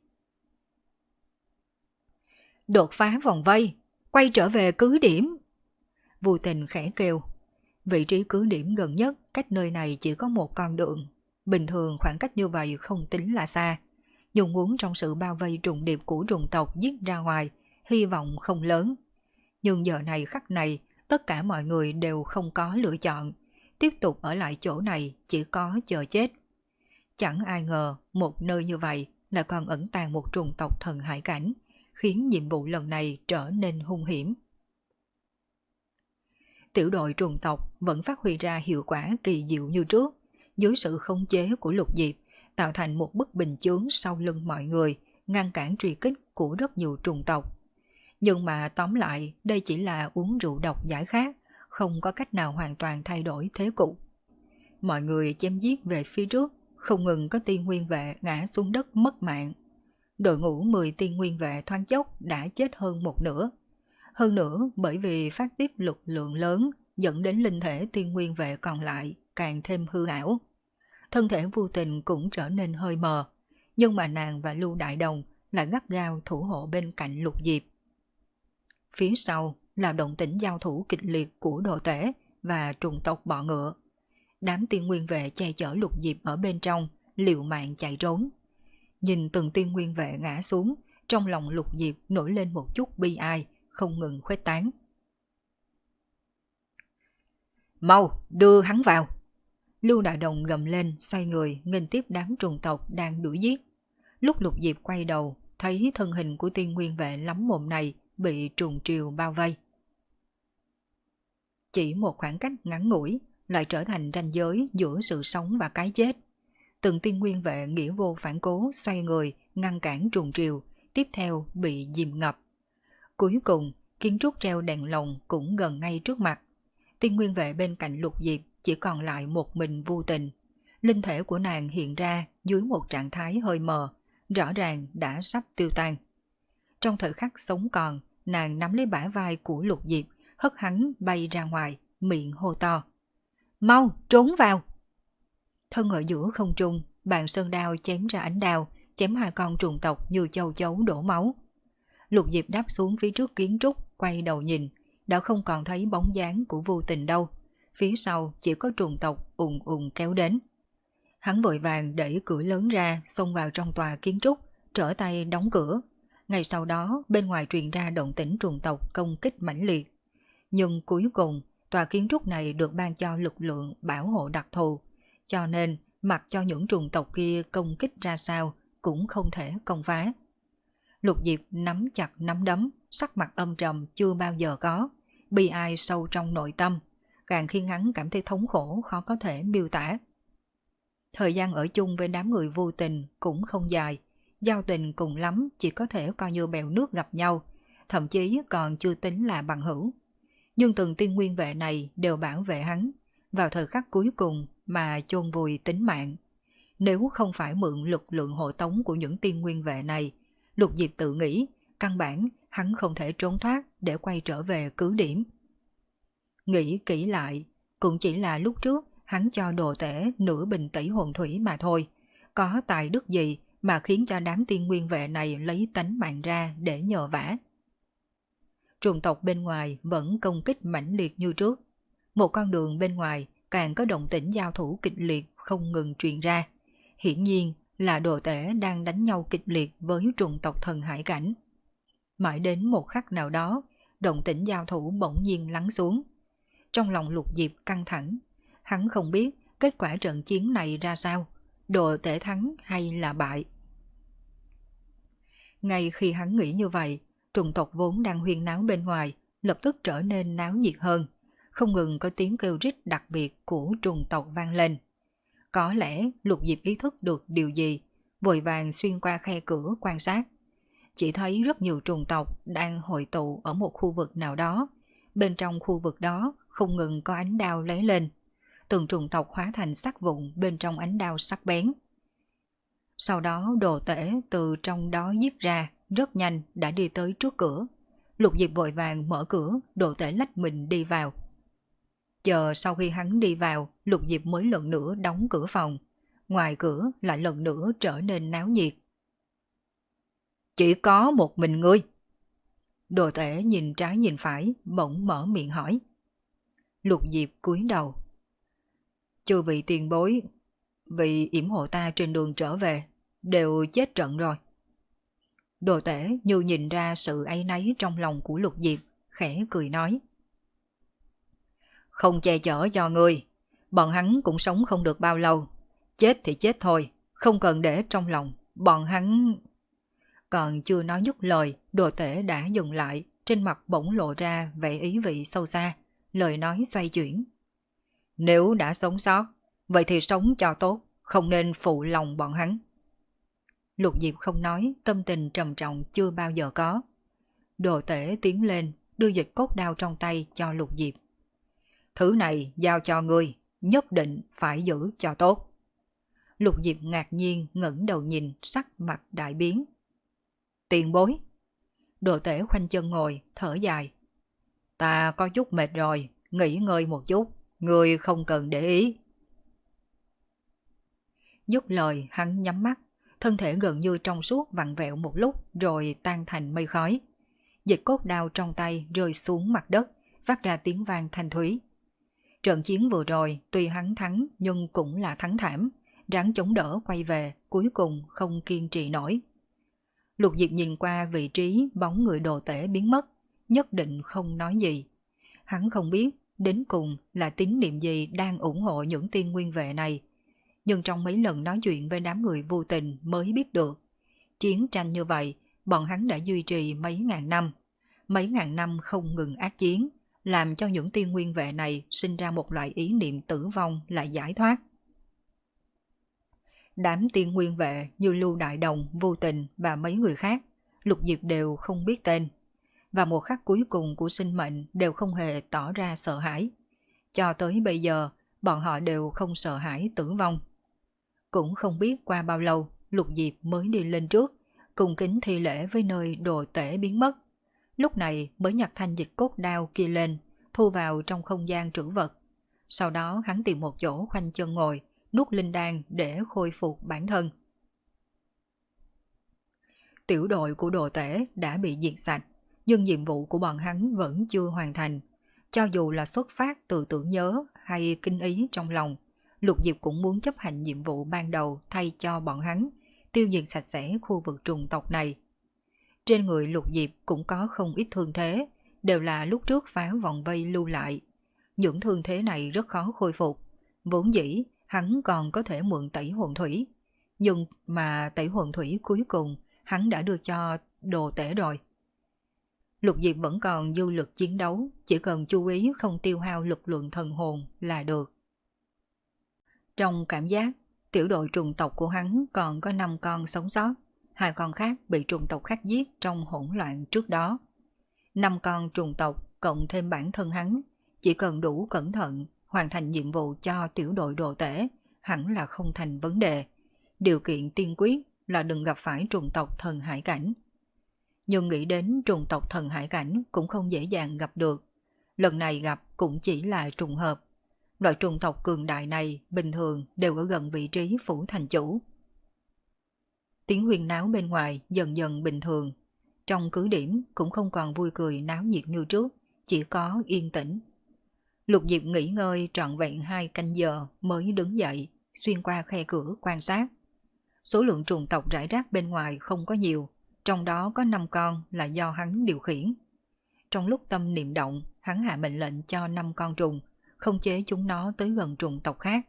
Đột phá vòng vây, quay trở về cứ điểm. Vu Tình khẽ kêu. Vị trí cứ điểm gần nhất cách nơi này chỉ có một con đường. Bình thường khoảng cách như vậy không tính là xa. Nhưng muốn trong sự bao vây trùng điệp của trùng tộc giết ra ngoài, hy vọng không lớn. Nhưng giờ này khắc này, tất cả mọi người đều không có lựa chọn. Tiếp tục ở lại chỗ này chỉ có chờ chết. Chẳng ai ngờ một nơi như vậy là còn ẩn tàng một trùng tộc thần hải cảnh, khiến nhiệm vụ lần này trở nên hung hiểm. Tiểu đội trùng tộc vẫn phát huy ra hiệu quả kỳ diệu như trước, dưới sự khống chế của Lục Diệp, tạo thành một bức bình chướng sau lưng mọi người, ngăn cản truy kích của rất nhiều trùng tộc. Nhưng mà tóm lại, đây chỉ là uống rượu độc giải khát, không có cách nào hoàn toàn thay đổi thế cục. Mọi người chém giết về phía trước, không ngừng có tiên nguyên vệ ngã xuống đất mất mạng. Đội ngũ mười tiên nguyên vệ thoáng chốc đã chết hơn một nửa. Hơn nữa bởi vì phát tiết lực lượng lớn dẫn đến linh thể tiên nguyên vệ còn lại càng thêm hư ảo. thân thể Vu Tình cũng trở nên hơi mờ, nhưng mà nàng và Lưu Đại Đồng lại gắt gao thủ hộ bên cạnh Lục Diệp. Phía sau là động tĩnh giao thủ kịch liệt của đồ tể và trùng tộc bọ ngựa. Đám tiên nguyên vệ che chở Lục Diệp ở bên trong, liều mạng chạy trốn. Nhìn từng tiên nguyên vệ ngã xuống, trong lòng Lục Diệp nổi lên một chút bi ai, không ngừng khuếch tán. Mau, đưa hắn vào! Lưu Đại Đồng gầm lên, xoay người, nghênh tiếp đám trùng tộc đang đuổi giết. Lúc Lục Diệp quay đầu, thấy thân hình của tiên nguyên vệ lắm mồm này bị trùng triều bao vây. Chỉ một khoảng cách ngắn ngủi, lại trở thành ranh giới giữa sự sống và cái chết. Từng tiên nguyên vệ nghĩa vô phản cố xoay người, ngăn cản trùng triều, tiếp theo bị dìm ngập. Cuối cùng, kiến trúc treo đèn lồng cũng gần ngay trước mặt. Tiên nguyên vệ bên cạnh Lục Diệp chỉ còn lại một mình Vu Tình. Linh thể của nàng hiện ra dưới một trạng thái hơi mờ, rõ ràng đã sắp tiêu tan. Trong thời khắc sống còn, nàng nắm lấy bả vai của Lục Diệp, hất hắn bay ra ngoài, miệng hô to. Mau, trốn vào! Thân ở giữa không trung, bàn sơn đao chém ra ánh đao, chém hai con trùng tộc như châu chấu đổ máu. Lục Diệp đáp xuống phía trước kiến trúc, quay đầu nhìn, đã không còn thấy bóng dáng của Vu Tình đâu. Phía sau chỉ có trùng tộc ùn ùn kéo đến. Hắn vội vàng đẩy cửa lớn ra, xông vào trong tòa kiến trúc, trở tay đóng cửa. Ngay sau đó, bên ngoài truyền ra động tĩnh trùng tộc công kích mãnh liệt. Nhưng cuối cùng, tòa kiến trúc này được ban cho lực lượng bảo hộ đặc thù, cho nên mặc cho những trùng tộc kia công kích ra sao cũng không thể công phá. Lục Diệp nắm chặt nắm đấm, sắc mặt âm trầm chưa bao giờ có, bi ai sâu trong nội tâm, càng khiến hắn cảm thấy thống khổ khó có thể miêu tả. Thời gian ở chung với đám người Vô Tình cũng không dài, giao tình cùng lắm chỉ có thể coi như bèo nước gặp nhau, thậm chí còn chưa tính là bằng hữu. Nhưng từng tiên nguyên vệ này đều bảo vệ hắn, vào thời khắc cuối cùng mà chôn vùi tính mạng. Nếu không phải mượn lực lượng hộ tống của những tiên nguyên vệ này, Lục Diệp tự nghĩ, căn bản hắn không thể trốn thoát để quay trở về cứ điểm. Nghĩ kỹ lại, cũng chỉ là lúc trước hắn cho đồ tể nửa bình tẩy hồn thủy mà thôi. Có tài đức gì mà khiến cho đám tiên nguyên vệ này lấy tánh mạng ra để nhờ vả. Trùng tộc bên ngoài vẫn công kích mãnh liệt như trước. Một con đường bên ngoài càng có động tĩnh giao thủ kịch liệt không ngừng truyền ra. Hiển nhiên là đồ tể đang đánh nhau kịch liệt với trùng tộc thần hải cảnh. Mãi đến một khắc nào đó, động tĩnh giao thủ bỗng nhiên lắng xuống. Trong lòng Lục Diệp căng thẳng, hắn không biết kết quả trận chiến này ra sao, đồ tể thắng hay là bại. Ngay khi hắn nghĩ như vậy, trùng tộc vốn đang huyên náo bên ngoài, lập tức trở nên náo nhiệt hơn, không ngừng có tiếng kêu rít đặc biệt của trùng tộc vang lên. Có lẽ Lục Diệp ý thức được điều gì, vội vàng xuyên qua khe cửa quan sát. Chỉ thấy rất nhiều trùng tộc đang hội tụ ở một khu vực nào đó. Bên trong khu vực đó không ngừng có ánh đao lấy lên. Từng trùng tộc hóa thành sắc vụn bên trong ánh đao sắc bén. Sau đó đồ tể từ trong đó giết ra, rất nhanh đã đi tới trước cửa. Lục Diệp vội vàng mở cửa, đồ tể lách mình đi vào. Chờ sau khi hắn đi vào, Lục Diệp mới lần nữa đóng cửa phòng. Ngoài cửa lại lần nữa trở nên náo nhiệt. Chỉ có một mình ngươi. Đồ tể nhìn trái nhìn phải, bỗng mở miệng hỏi. Lục Diệp cúi đầu. Chư vị tiền bối, vị yểm hộ ta trên đường trở về, đều chết trận rồi. Đồ tể như nhìn ra sự áy náy trong lòng của Lục Diệp, khẽ cười nói. Không che chở cho ngươi, bọn hắn cũng sống không được bao lâu. Chết thì chết thôi, không cần để trong lòng, bọn hắn... Còn chưa nói dứt lời, đồ tể đã dừng lại, trên mặt bỗng lộ ra vẻ ý vị sâu xa, lời nói xoay chuyển. Nếu đã sống sót, vậy thì sống cho tốt, không nên phụ lòng bọn hắn. Lục Diệp không nói, tâm tình trầm trọng chưa bao giờ có. Đồ tể tiến lên, đưa dịch cốt đao trong tay cho Lục Diệp. Thứ này giao cho ngươi, nhất định phải giữ cho tốt. Lục Diệp ngạc nhiên ngẩng đầu nhìn, sắc mặt đại biến. Tiền bối. Đồ tể khoanh chân ngồi, thở dài. Ta có chút mệt rồi, nghỉ ngơi một chút, ngươi không cần để ý. Dứt lời hắn nhắm mắt, thân thể gần như trong suốt vặn vẹo một lúc rồi tan thành mây khói. Dịch cốt đao trong tay rơi xuống mặt đất, phát ra tiếng vang thanh thúy. Trận chiến vừa rồi tuy hắn thắng nhưng cũng là thắng thảm, ráng chống đỡ quay về, cuối cùng không kiên trì nổi. Lục Diệp nhìn qua vị trí bóng người đồ tể biến mất, nhất định không nói gì. Hắn không biết đến cùng là tín niệm gì đang ủng hộ những tiên nguyên vệ này. Nhưng trong mấy lần nói chuyện với đám người vô tình mới biết được. Chiến tranh như vậy, bọn hắn đã duy trì mấy ngàn năm. Mấy ngàn năm không ngừng ác chiến, làm cho những tiên nguyên vệ này sinh ra một loại ý niệm tử vong là giải thoát. Đám tiên nguyên vệ như Lưu Đại Đồng, Vô Tình và mấy người khác, Lục Diệp đều không biết tên. Và một khắc cuối cùng của sinh mệnh đều không hề tỏ ra sợ hãi. Cho tới bây giờ, bọn họ đều không sợ hãi tử vong. Cũng không biết qua bao lâu, Lục Diệp mới đi lên trước, cùng kính thi lễ với nơi đồ tể biến mất. Lúc này mới nhặt thanh dịch cốt đao kia lên, thu vào trong không gian trữ vật. Sau đó hắn tìm một chỗ khoanh chân ngồi, nuốt linh đan để khôi phục bản thân. Tiểu đội của đồ tể đã bị diệt sạch, nhưng nhiệm vụ của bọn hắn vẫn chưa hoàn thành. Cho dù là xuất phát từ tưởng nhớ hay kinh ý trong lòng, Lục Diệp cũng muốn chấp hành nhiệm vụ ban đầu thay cho bọn hắn, tiêu diệt sạch sẽ khu vực trùng tộc này. Trên người Lục Diệp cũng có không ít thương thế, đều là lúc trước phá vòng vây lưu lại. Những thương thế này rất khó khôi phục, vốn dĩ hắn còn có thể mượn tẩy hồn thủy, nhưng mà tẩy hồn thủy cuối cùng hắn đã đưa cho đồ tể rồi. Lục Diệp vẫn còn dư lực chiến đấu, chỉ cần chú ý không tiêu hao lực lượng thần hồn là được. Trong cảm giác, tiểu đội trùng tộc của hắn còn có năm con sống sót, hai con khác bị trùng tộc khác giết trong hỗn loạn trước đó. Năm con trùng tộc cộng thêm bản thân hắn, chỉ cần đủ cẩn thận hoàn thành nhiệm vụ cho tiểu đội đồ tể, hẳn là không thành vấn đề. Điều kiện tiên quyết là đừng gặp phải trùng tộc thần hải cảnh. Nhưng nghĩ đến trùng tộc thần hải cảnh cũng không dễ dàng gặp được. Lần này gặp cũng chỉ là trùng hợp. Loại trùng tộc cường đại này bình thường đều ở gần vị trí phủ thành chủ. Tiếng huyên náo bên ngoài dần dần bình thường. Trong cứ điểm cũng không còn vui cười náo nhiệt như trước, chỉ có yên tĩnh. Lục Diệp nghỉ ngơi trọn vẹn hai canh giờ mới đứng dậy, xuyên qua khe cửa quan sát. Số lượng trùng tộc rải rác bên ngoài không có nhiều, trong đó có năm con là do hắn điều khiển. Trong lúc tâm niệm động, hắn hạ mệnh lệnh cho năm con trùng, khống chế chúng nó tới gần trùng tộc khác.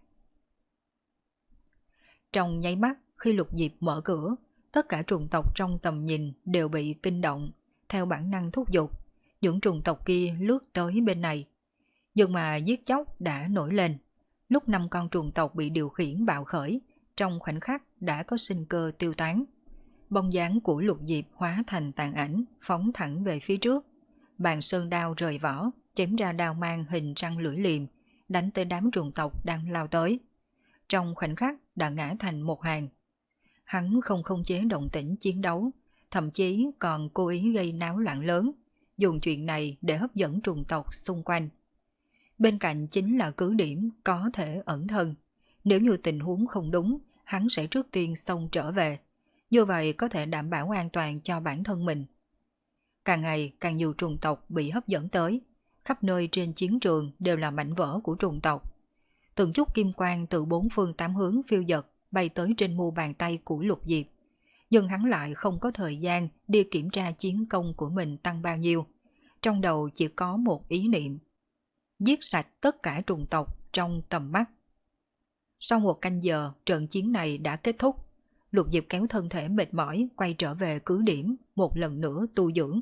Trong nháy mắt, khi Lục Diệp mở cửa, tất cả trùng tộc trong tầm nhìn đều bị kinh động, theo bản năng thúc giục. Những trùng tộc kia lướt tới bên này. Nhưng mà giết chóc đã nổi lên. Lúc năm con trùng tộc bị điều khiển bạo khởi, trong khoảnh khắc đã có sinh cơ tiêu tán. Bóng dáng của Lục Diệp hóa thành tàn ảnh, phóng thẳng về phía trước. Bàn sơn đao rời vỏ, chém ra đao mang hình răng lưỡi liềm, đánh tới đám trùng tộc đang lao tới. Trong khoảnh khắc đã ngã thành một hàng. Hắn không khống chế động tĩnh chiến đấu, thậm chí còn cố ý gây náo loạn lớn, dùng chuyện này để hấp dẫn trùng tộc xung quanh. Bên cạnh chính là cứ điểm có thể ẩn thân. Nếu như tình huống không đúng, hắn sẽ trước tiên xông trở về. Như vậy có thể đảm bảo an toàn cho bản thân mình. Càng ngày càng nhiều trùng tộc bị hấp dẫn tới. Khắp nơi trên chiến trường đều là mảnh vỡ của trùng tộc. Từng chút kim quang từ bốn phương tám hướng phiêu dật bay tới trên mu bàn tay của Lục Diệp. Nhưng hắn lại không có thời gian đi kiểm tra chiến công của mình tăng bao nhiêu. Trong đầu chỉ có một ý niệm: giết sạch tất cả trùng tộc trong tầm mắt. Sau một canh giờ, trận chiến này đã kết thúc. Lục Diệp kéo thân thể mệt mỏi quay trở về cứ điểm, một lần nữa tu dưỡng.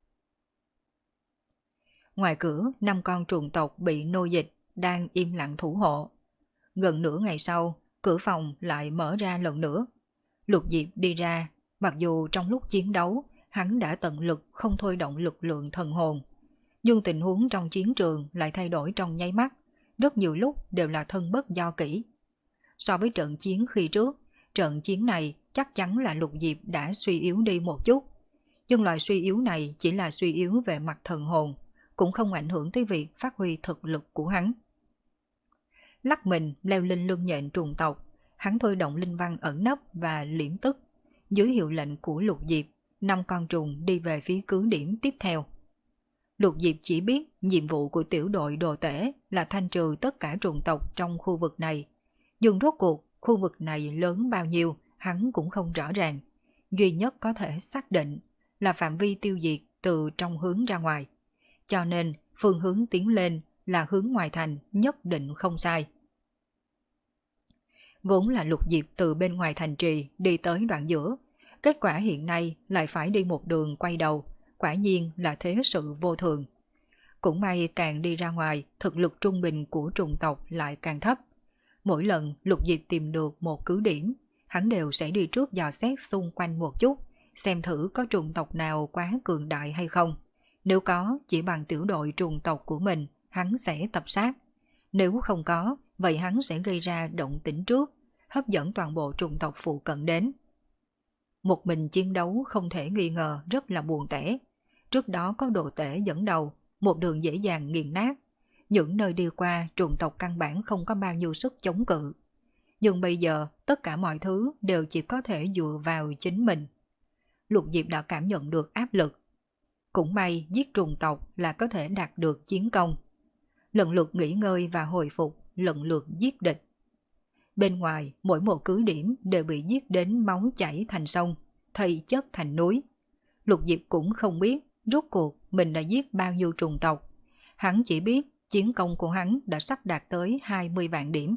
Ngoài cửa, năm con trùng tộc bị nô dịch đang im lặng thủ hộ. Gần nửa ngày sau, cửa phòng lại mở ra lần nữa. Lục Diệp đi ra, mặc dù trong lúc chiến đấu, hắn đã tận lực không thôi động lực lượng thần hồn. Nhưng tình huống trong chiến trường lại thay đổi trong nháy mắt, rất nhiều lúc đều là thân bất do kỹ. So với trận chiến khi trước, trận chiến này chắc chắn là Lục Diệp đã suy yếu đi một chút. Nhưng loại suy yếu này chỉ là suy yếu về mặt thần hồn, cũng không ảnh hưởng tới việc phát huy thực lực của hắn. Lắc mình leo lên lưng nhện trùng tộc, Hắn thôi động linh văn ẩn nấp và liễm tức. Dưới hiệu lệnh của Lục Diệp, năm con trùng đi về phía cứ điểm tiếp theo. Lục Diệp chỉ biết nhiệm vụ của tiểu đội đồ tể là thanh trừ tất cả trùng tộc trong khu vực này. Nhưng rốt cuộc, khu vực này lớn bao nhiêu, hắn cũng không rõ ràng. Duy nhất có thể xác định là phạm vi tiêu diệt từ trong hướng ra ngoài. Cho nên, phương hướng tiến lên là hướng ngoài thành nhất định không sai. Vốn là Lục Diệp từ bên ngoài thành trì đi tới đoạn giữa. Kết quả hiện nay lại phải đi một đường quay đầu, quả nhiên là thế sự vô thường. Cũng may càng đi ra ngoài, thực lực trung bình của trùng tộc lại càng thấp. Mỗi lần Lục Diệp tìm được một cứ điểm, hắn đều sẽ đi trước dò xét xung quanh một chút, xem thử có trùng tộc nào quá cường đại hay không. Nếu có, chỉ bằng tiểu đội trùng tộc của mình, hắn sẽ tập sát. Nếu không có, vậy hắn sẽ gây ra động tĩnh trước, hấp dẫn toàn bộ trùng tộc phụ cận đến. Một mình chiến đấu không thể nghi ngờ rất là buồn tẻ. Trước đó có đồ tể dẫn đầu, một đường dễ dàng nghiền nát. Những nơi đi qua trùng tộc căn bản không có bao nhiêu sức chống cự. Nhưng bây giờ tất cả mọi thứ đều chỉ có thể dựa vào chính mình. Lục Diệp đã cảm nhận được áp lực. Cũng may giết trùng tộc là có thể đạt được chiến công. Lần lượt nghỉ ngơi và hồi phục, lần lượt giết địch. Bên ngoài, mỗi một cứ điểm đều bị giết đến máu chảy thành sông, thây chất thành núi. Lục Diệp cũng không biết rốt cuộc mình đã giết bao nhiêu trùng tộc. Hắn chỉ biết chiến công của hắn đã sắp đạt tới hai mươi vạn điểm.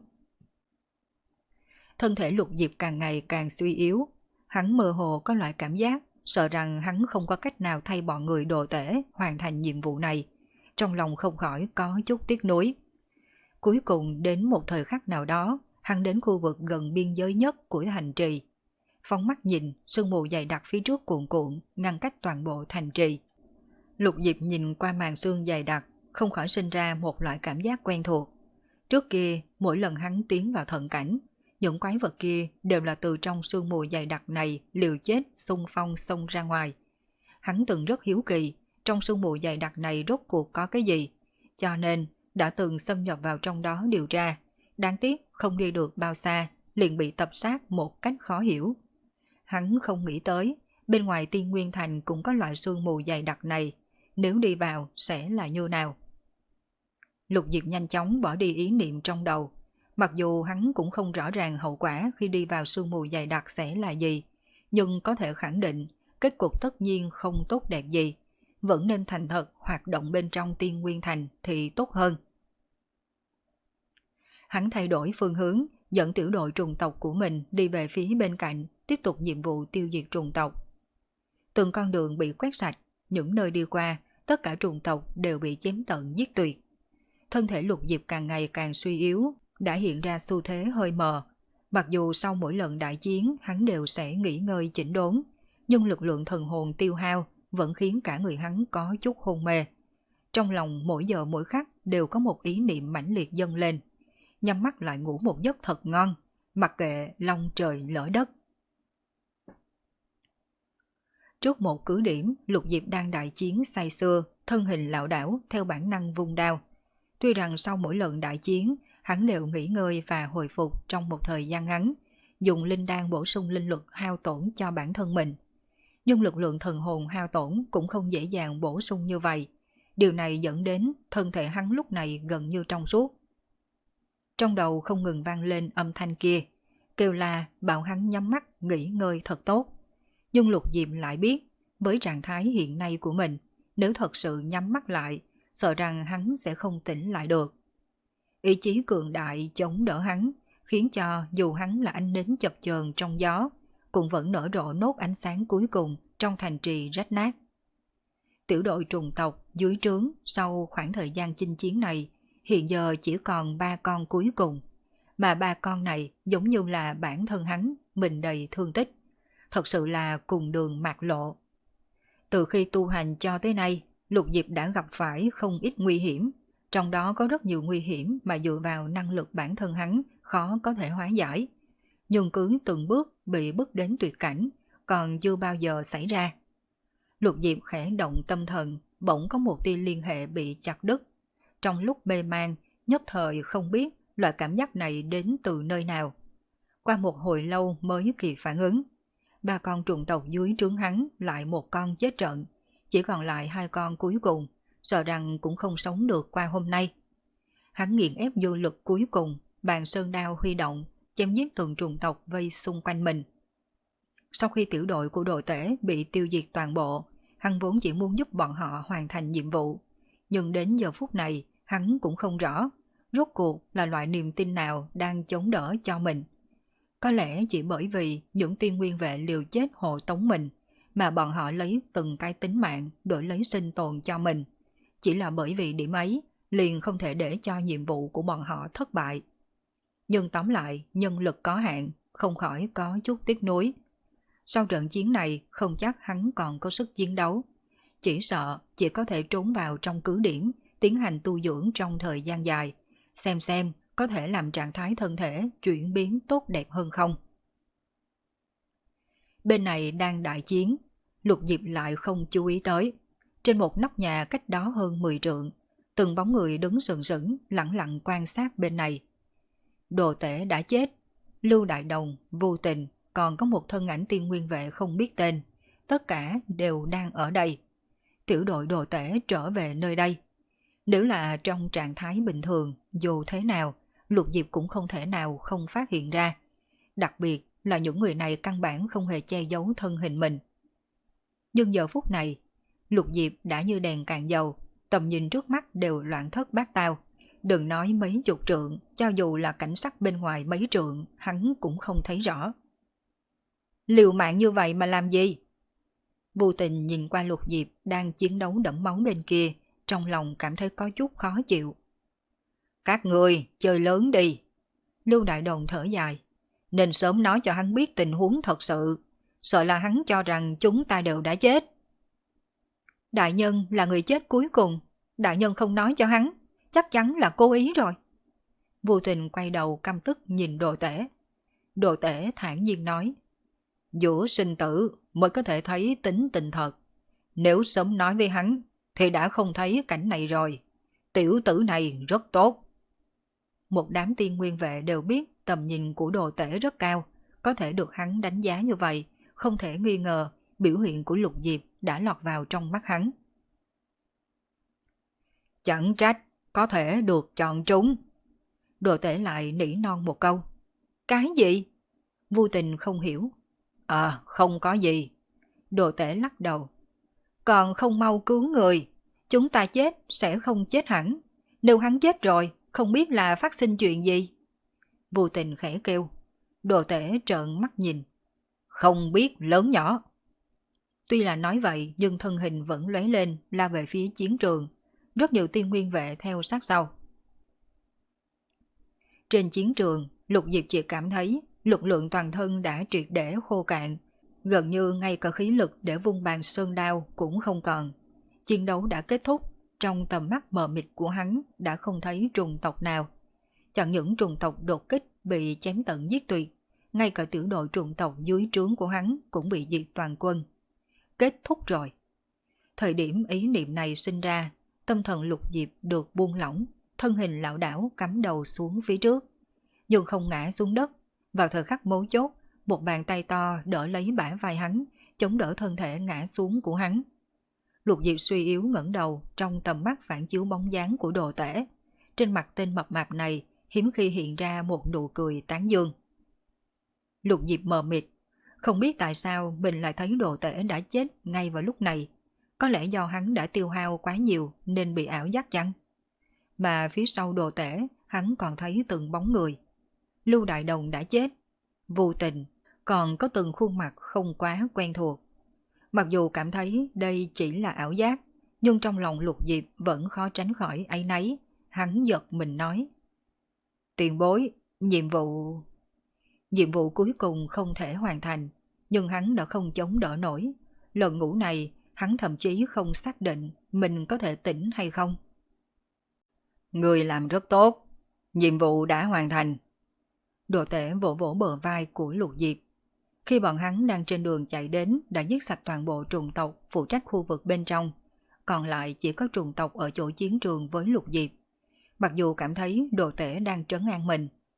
Thân thể Lục Diệp càng ngày càng suy yếu. Hắn mơ hồ có loại cảm giác sợ rằng hắn không có cách nào thay bọn người đồ tể hoàn thành nhiệm vụ này. Trong lòng không khỏi có chút tiếc nuối. Cuối cùng đến một thời khắc nào đó, hắn đến khu vực gần biên giới nhất của thành trì. Phóng mắt nhìn, sương mù dày đặc phía trước cuộn cuộn, ngăn cách toàn bộ thành trì. Lục Diệp nhìn qua màn sương dày đặc, không khỏi sinh ra một loại cảm giác quen thuộc. Trước kia, mỗi lần hắn tiến vào thần cảnh, những quái vật kia đều là từ trong sương mù dày đặc này liều chết xung phong xông ra ngoài. Hắn từng rất hiếu kỳ, trong sương mù dày đặc này rốt cuộc có cái gì, cho nên đã từng xâm nhập vào trong đó điều tra. Đáng tiếc không đi được bao xa, liền bị tập sát một cách khó hiểu. Hắn không nghĩ tới, bên ngoài Tiên Nguyên Thành cũng có loại sương mù dày đặc này, nếu đi vào sẽ là như nào. Lục Diệp nhanh chóng bỏ đi ý niệm trong đầu. Mặc dù hắn cũng không rõ ràng hậu quả khi đi vào sương mù dày đặc sẽ là gì, nhưng có thể khẳng định kết cục tất nhiên không tốt đẹp gì. Vẫn nên thành thật hoạt động bên trong Tiên Nguyên Thành thì tốt hơn. Hắn thay đổi phương hướng, dẫn tiểu đội trùng tộc của mình đi về phía bên cạnh, tiếp tục nhiệm vụ tiêu diệt trùng tộc. Từng con đường bị quét sạch, những nơi đi qua, tất cả trùng tộc đều bị chém tận giết tuyệt. Thân thể Lục Diệp càng ngày càng suy yếu, đã hiện ra xu thế hơi mờ. Mặc dù sau mỗi lần đại chiến hắn đều sẽ nghỉ ngơi chỉnh đốn, nhưng lực lượng thần hồn tiêu hao vẫn khiến cả người hắn có chút hôn mê. Trong lòng mỗi giờ mỗi khắc đều có một ý niệm mãnh liệt dâng lên. Nhắm mắt lại ngủ một giấc thật ngon, mặc kệ long trời lỡ đất. Trước một cứ điểm, Lục Diệp đang đại chiến say sưa, thân hình lảo đảo theo bản năng vung đao. Tuy rằng sau mỗi lần đại chiến, hắn đều nghỉ ngơi và hồi phục trong một thời gian ngắn, dùng linh đan bổ sung linh lực hao tổn cho bản thân mình. Nhưng lực lượng thần hồn hao tổn cũng không dễ dàng bổ sung như vậy. Điều này dẫn đến thân thể hắn lúc này gần như trong suốt. Trong đầu không ngừng vang lên âm thanh kia, kêu là bảo hắn nhắm mắt nghỉ ngơi thật tốt. Nhưng Lục Diệp lại biết, với trạng thái hiện nay của mình, nếu thật sự nhắm mắt lại, sợ rằng hắn sẽ không tỉnh lại được. Ý chí cường đại chống đỡ hắn, khiến cho dù hắn là ánh nến chập chờn trong gió, cũng vẫn nở rộ nốt ánh sáng cuối cùng trong thành trì rách nát. Tiểu đội trùng tộc dưới trướng sau khoảng thời gian chinh chiến này, hiện giờ chỉ còn ba con cuối cùng. Mà ba con này giống như là bản thân hắn, mình đầy thương tích. Thật sự là cùng đường mạt lộ. Từ khi tu hành cho tới nay, Lục Diệp đã gặp phải không ít nguy hiểm. Trong đó có rất nhiều nguy hiểm mà dựa vào năng lực bản thân hắn khó có thể hóa giải. Nhưng cứ từng bước bị bước đến tuyệt cảnh, còn chưa bao giờ xảy ra. Lục Diệp khẽ động tâm thần, bỗng có một tia liên hệ bị chặt đứt. Trong lúc mê man, nhất thời không biết loại cảm giác này đến từ nơi nào. Qua một hồi lâu mới kịp phản ứng. Ba con trùng tộc dưới trướng hắn lại một con chết trận, chỉ còn lại hai con cuối cùng, sợ rằng cũng không sống được qua hôm nay. Hắn nghiền ép vô lực cuối cùng, bàn sơn đao huy động, chém giết từng trùng tộc vây xung quanh mình. Sau khi tiểu đội của đội tể bị tiêu diệt toàn bộ, hắn vốn chỉ muốn giúp bọn họ hoàn thành nhiệm vụ. Nhưng đến giờ phút này, hắn cũng không rõ, rốt cuộc là loại niềm tin nào đang chống đỡ cho mình. Có lẽ chỉ bởi vì những tiên nguyên vệ liều chết hộ tống mình, mà bọn họ lấy từng cái tính mạng đổi lấy sinh tồn cho mình. Chỉ là bởi vì điểm ấy, liền không thể để cho nhiệm vụ của bọn họ thất bại. Nhưng tóm lại, nhân lực có hạn, không khỏi có chút tiếc nuối. Sau trận chiến này, không chắc hắn còn có sức chiến đấu. Chỉ sợ chỉ có thể trốn vào trong cứ điểm, tiến hành tu dưỡng trong thời gian dài, xem xem có thể làm trạng thái thân thể chuyển biến tốt đẹp hơn không. Bên này đang đại chiến, Lục Diệp lại không chú ý tới. Trên một nóc nhà cách đó hơn mười trượng, từng bóng người đứng sừng sững lặng lặng quan sát bên này. Đồ tể đã chết, Lưu Đại Đồng, Vô Tình, còn có một thân ảnh tiên nguyên vệ không biết tên, tất cả đều đang ở đây. Tiểu đội đồ tể trở về nơi đây. Nếu là trong trạng thái bình thường, dù thế nào, Lục Diệp cũng không thể nào không phát hiện ra. Đặc biệt là những người này căn bản không hề che giấu thân hình mình. Nhưng giờ phút này, Lục Diệp đã như đèn cạn dầu, tầm nhìn trước mắt đều loạn thất bát tao. Đừng nói mấy chục trượng, cho dù là cảnh sắc bên ngoài mấy trượng, hắn cũng không thấy rõ. Liều mạng như vậy mà làm gì? Vô Tình nhìn qua Lục Diệp đang chiến đấu đẫm máu bên kia, trong lòng cảm thấy có chút khó chịu. Các người chơi lớn đi. Lưu Đại Đồng thở dài. Nên sớm nói cho hắn biết tình huống thật sự, sợ là hắn cho rằng chúng ta đều đã chết. Đại nhân là người chết cuối cùng, đại nhân không nói cho hắn, chắc chắn là cố ý rồi. Vô Tình quay đầu căm tức nhìn đồ tể. Đồ tể thản nhiên nói. Giữa sinh tử mới có thể thấy tính tình thật. Nếu sớm nói với hắn thì đã không thấy cảnh này rồi. Tiểu tử này rất tốt. Một đám tiên nguyên vệ đều biết tầm nhìn của đồ tể rất cao, có thể được hắn đánh giá như vậy, không thể nghi ngờ biểu hiện của Lục Diệp đã lọt vào trong mắt hắn. Chẳng trách có thể được chọn trúng. Đồ tể lại nỉ non một câu. Cái gì? Vô Tình không hiểu. À, không có gì. Đồ tể lắc đầu. Còn không mau cứu người, chúng ta chết sẽ không chết hẳn. Nếu hắn chết rồi, không biết là phát sinh chuyện gì. Vô Tình khẽ kêu. Đồ tể trợn mắt nhìn. Không biết lớn nhỏ. Tuy là nói vậy nhưng thân hình vẫn lóe lên la về phía chiến trường. Rất nhiều tiên nguyên vệ theo sát sau. Trên chiến trường, Lục Diệp chỉ cảm thấy lực lượng toàn thân đã triệt để khô cạn. Gần như ngay cả khí lực để vung bàn sơn đao cũng không còn. Chiến đấu đã kết thúc, trong tầm mắt mờ mịt của hắn đã không thấy trùng tộc nào. Chẳng những trùng tộc đột kích bị chém tận giết tuyệt, ngay cả tiểu đội trùng tộc dưới trướng của hắn cũng bị diệt toàn quân. Kết thúc rồi. Thời điểm ý niệm này sinh ra, tâm thần Lục Diệp được buông lỏng, thân hình lảo đảo cắm đầu xuống phía trước. Nhưng không ngã xuống đất, vào thời khắc mấu chốt, một bàn tay to đỡ lấy bả vai hắn, chống đỡ thân thể ngã xuống của hắn. Lục Diệp suy yếu ngẩng đầu, trong tầm mắt phản chiếu bóng dáng của đồ tể. Trên mặt tên mập mạp này hiếm khi hiện ra một nụ cười tán dương. Lục Diệp mờ mịt, không biết tại sao mình lại thấy đồ tể đã chết ngay vào lúc này. Có lẽ do hắn đã tiêu hao quá nhiều nên bị ảo giác chăng? Mà phía sau đồ tể, hắn còn thấy từng bóng người. Lưu Đại Đồng đã chết, Vô Tình, còn có từng khuôn mặt không quá quen thuộc. Mặc dù cảm thấy đây chỉ là ảo giác, nhưng trong lòng Lục Diệp vẫn khó tránh khỏi áy náy. Hắn giật mình nói. Tiền bối, nhiệm vụ... Nhiệm vụ cuối cùng không thể hoàn thành, nhưng hắn đã không chống đỡ nổi. Lần ngủ này, hắn thậm chí không xác định mình có thể tỉnh hay không. Người làm rất tốt, nhiệm vụ đã hoàn thành. Đồ tể vỗ vỗ bờ vai của Lục Diệp. Khi bọn hắn đang trên đường chạy đến đã giết sạch toàn bộ trùng tộc phụ trách khu vực bên trong, còn lại chỉ có trùng tộc ở chỗ chiến trường với Lục Diệp. Mặc dù cảm thấy đồ tể đang trấn an mình,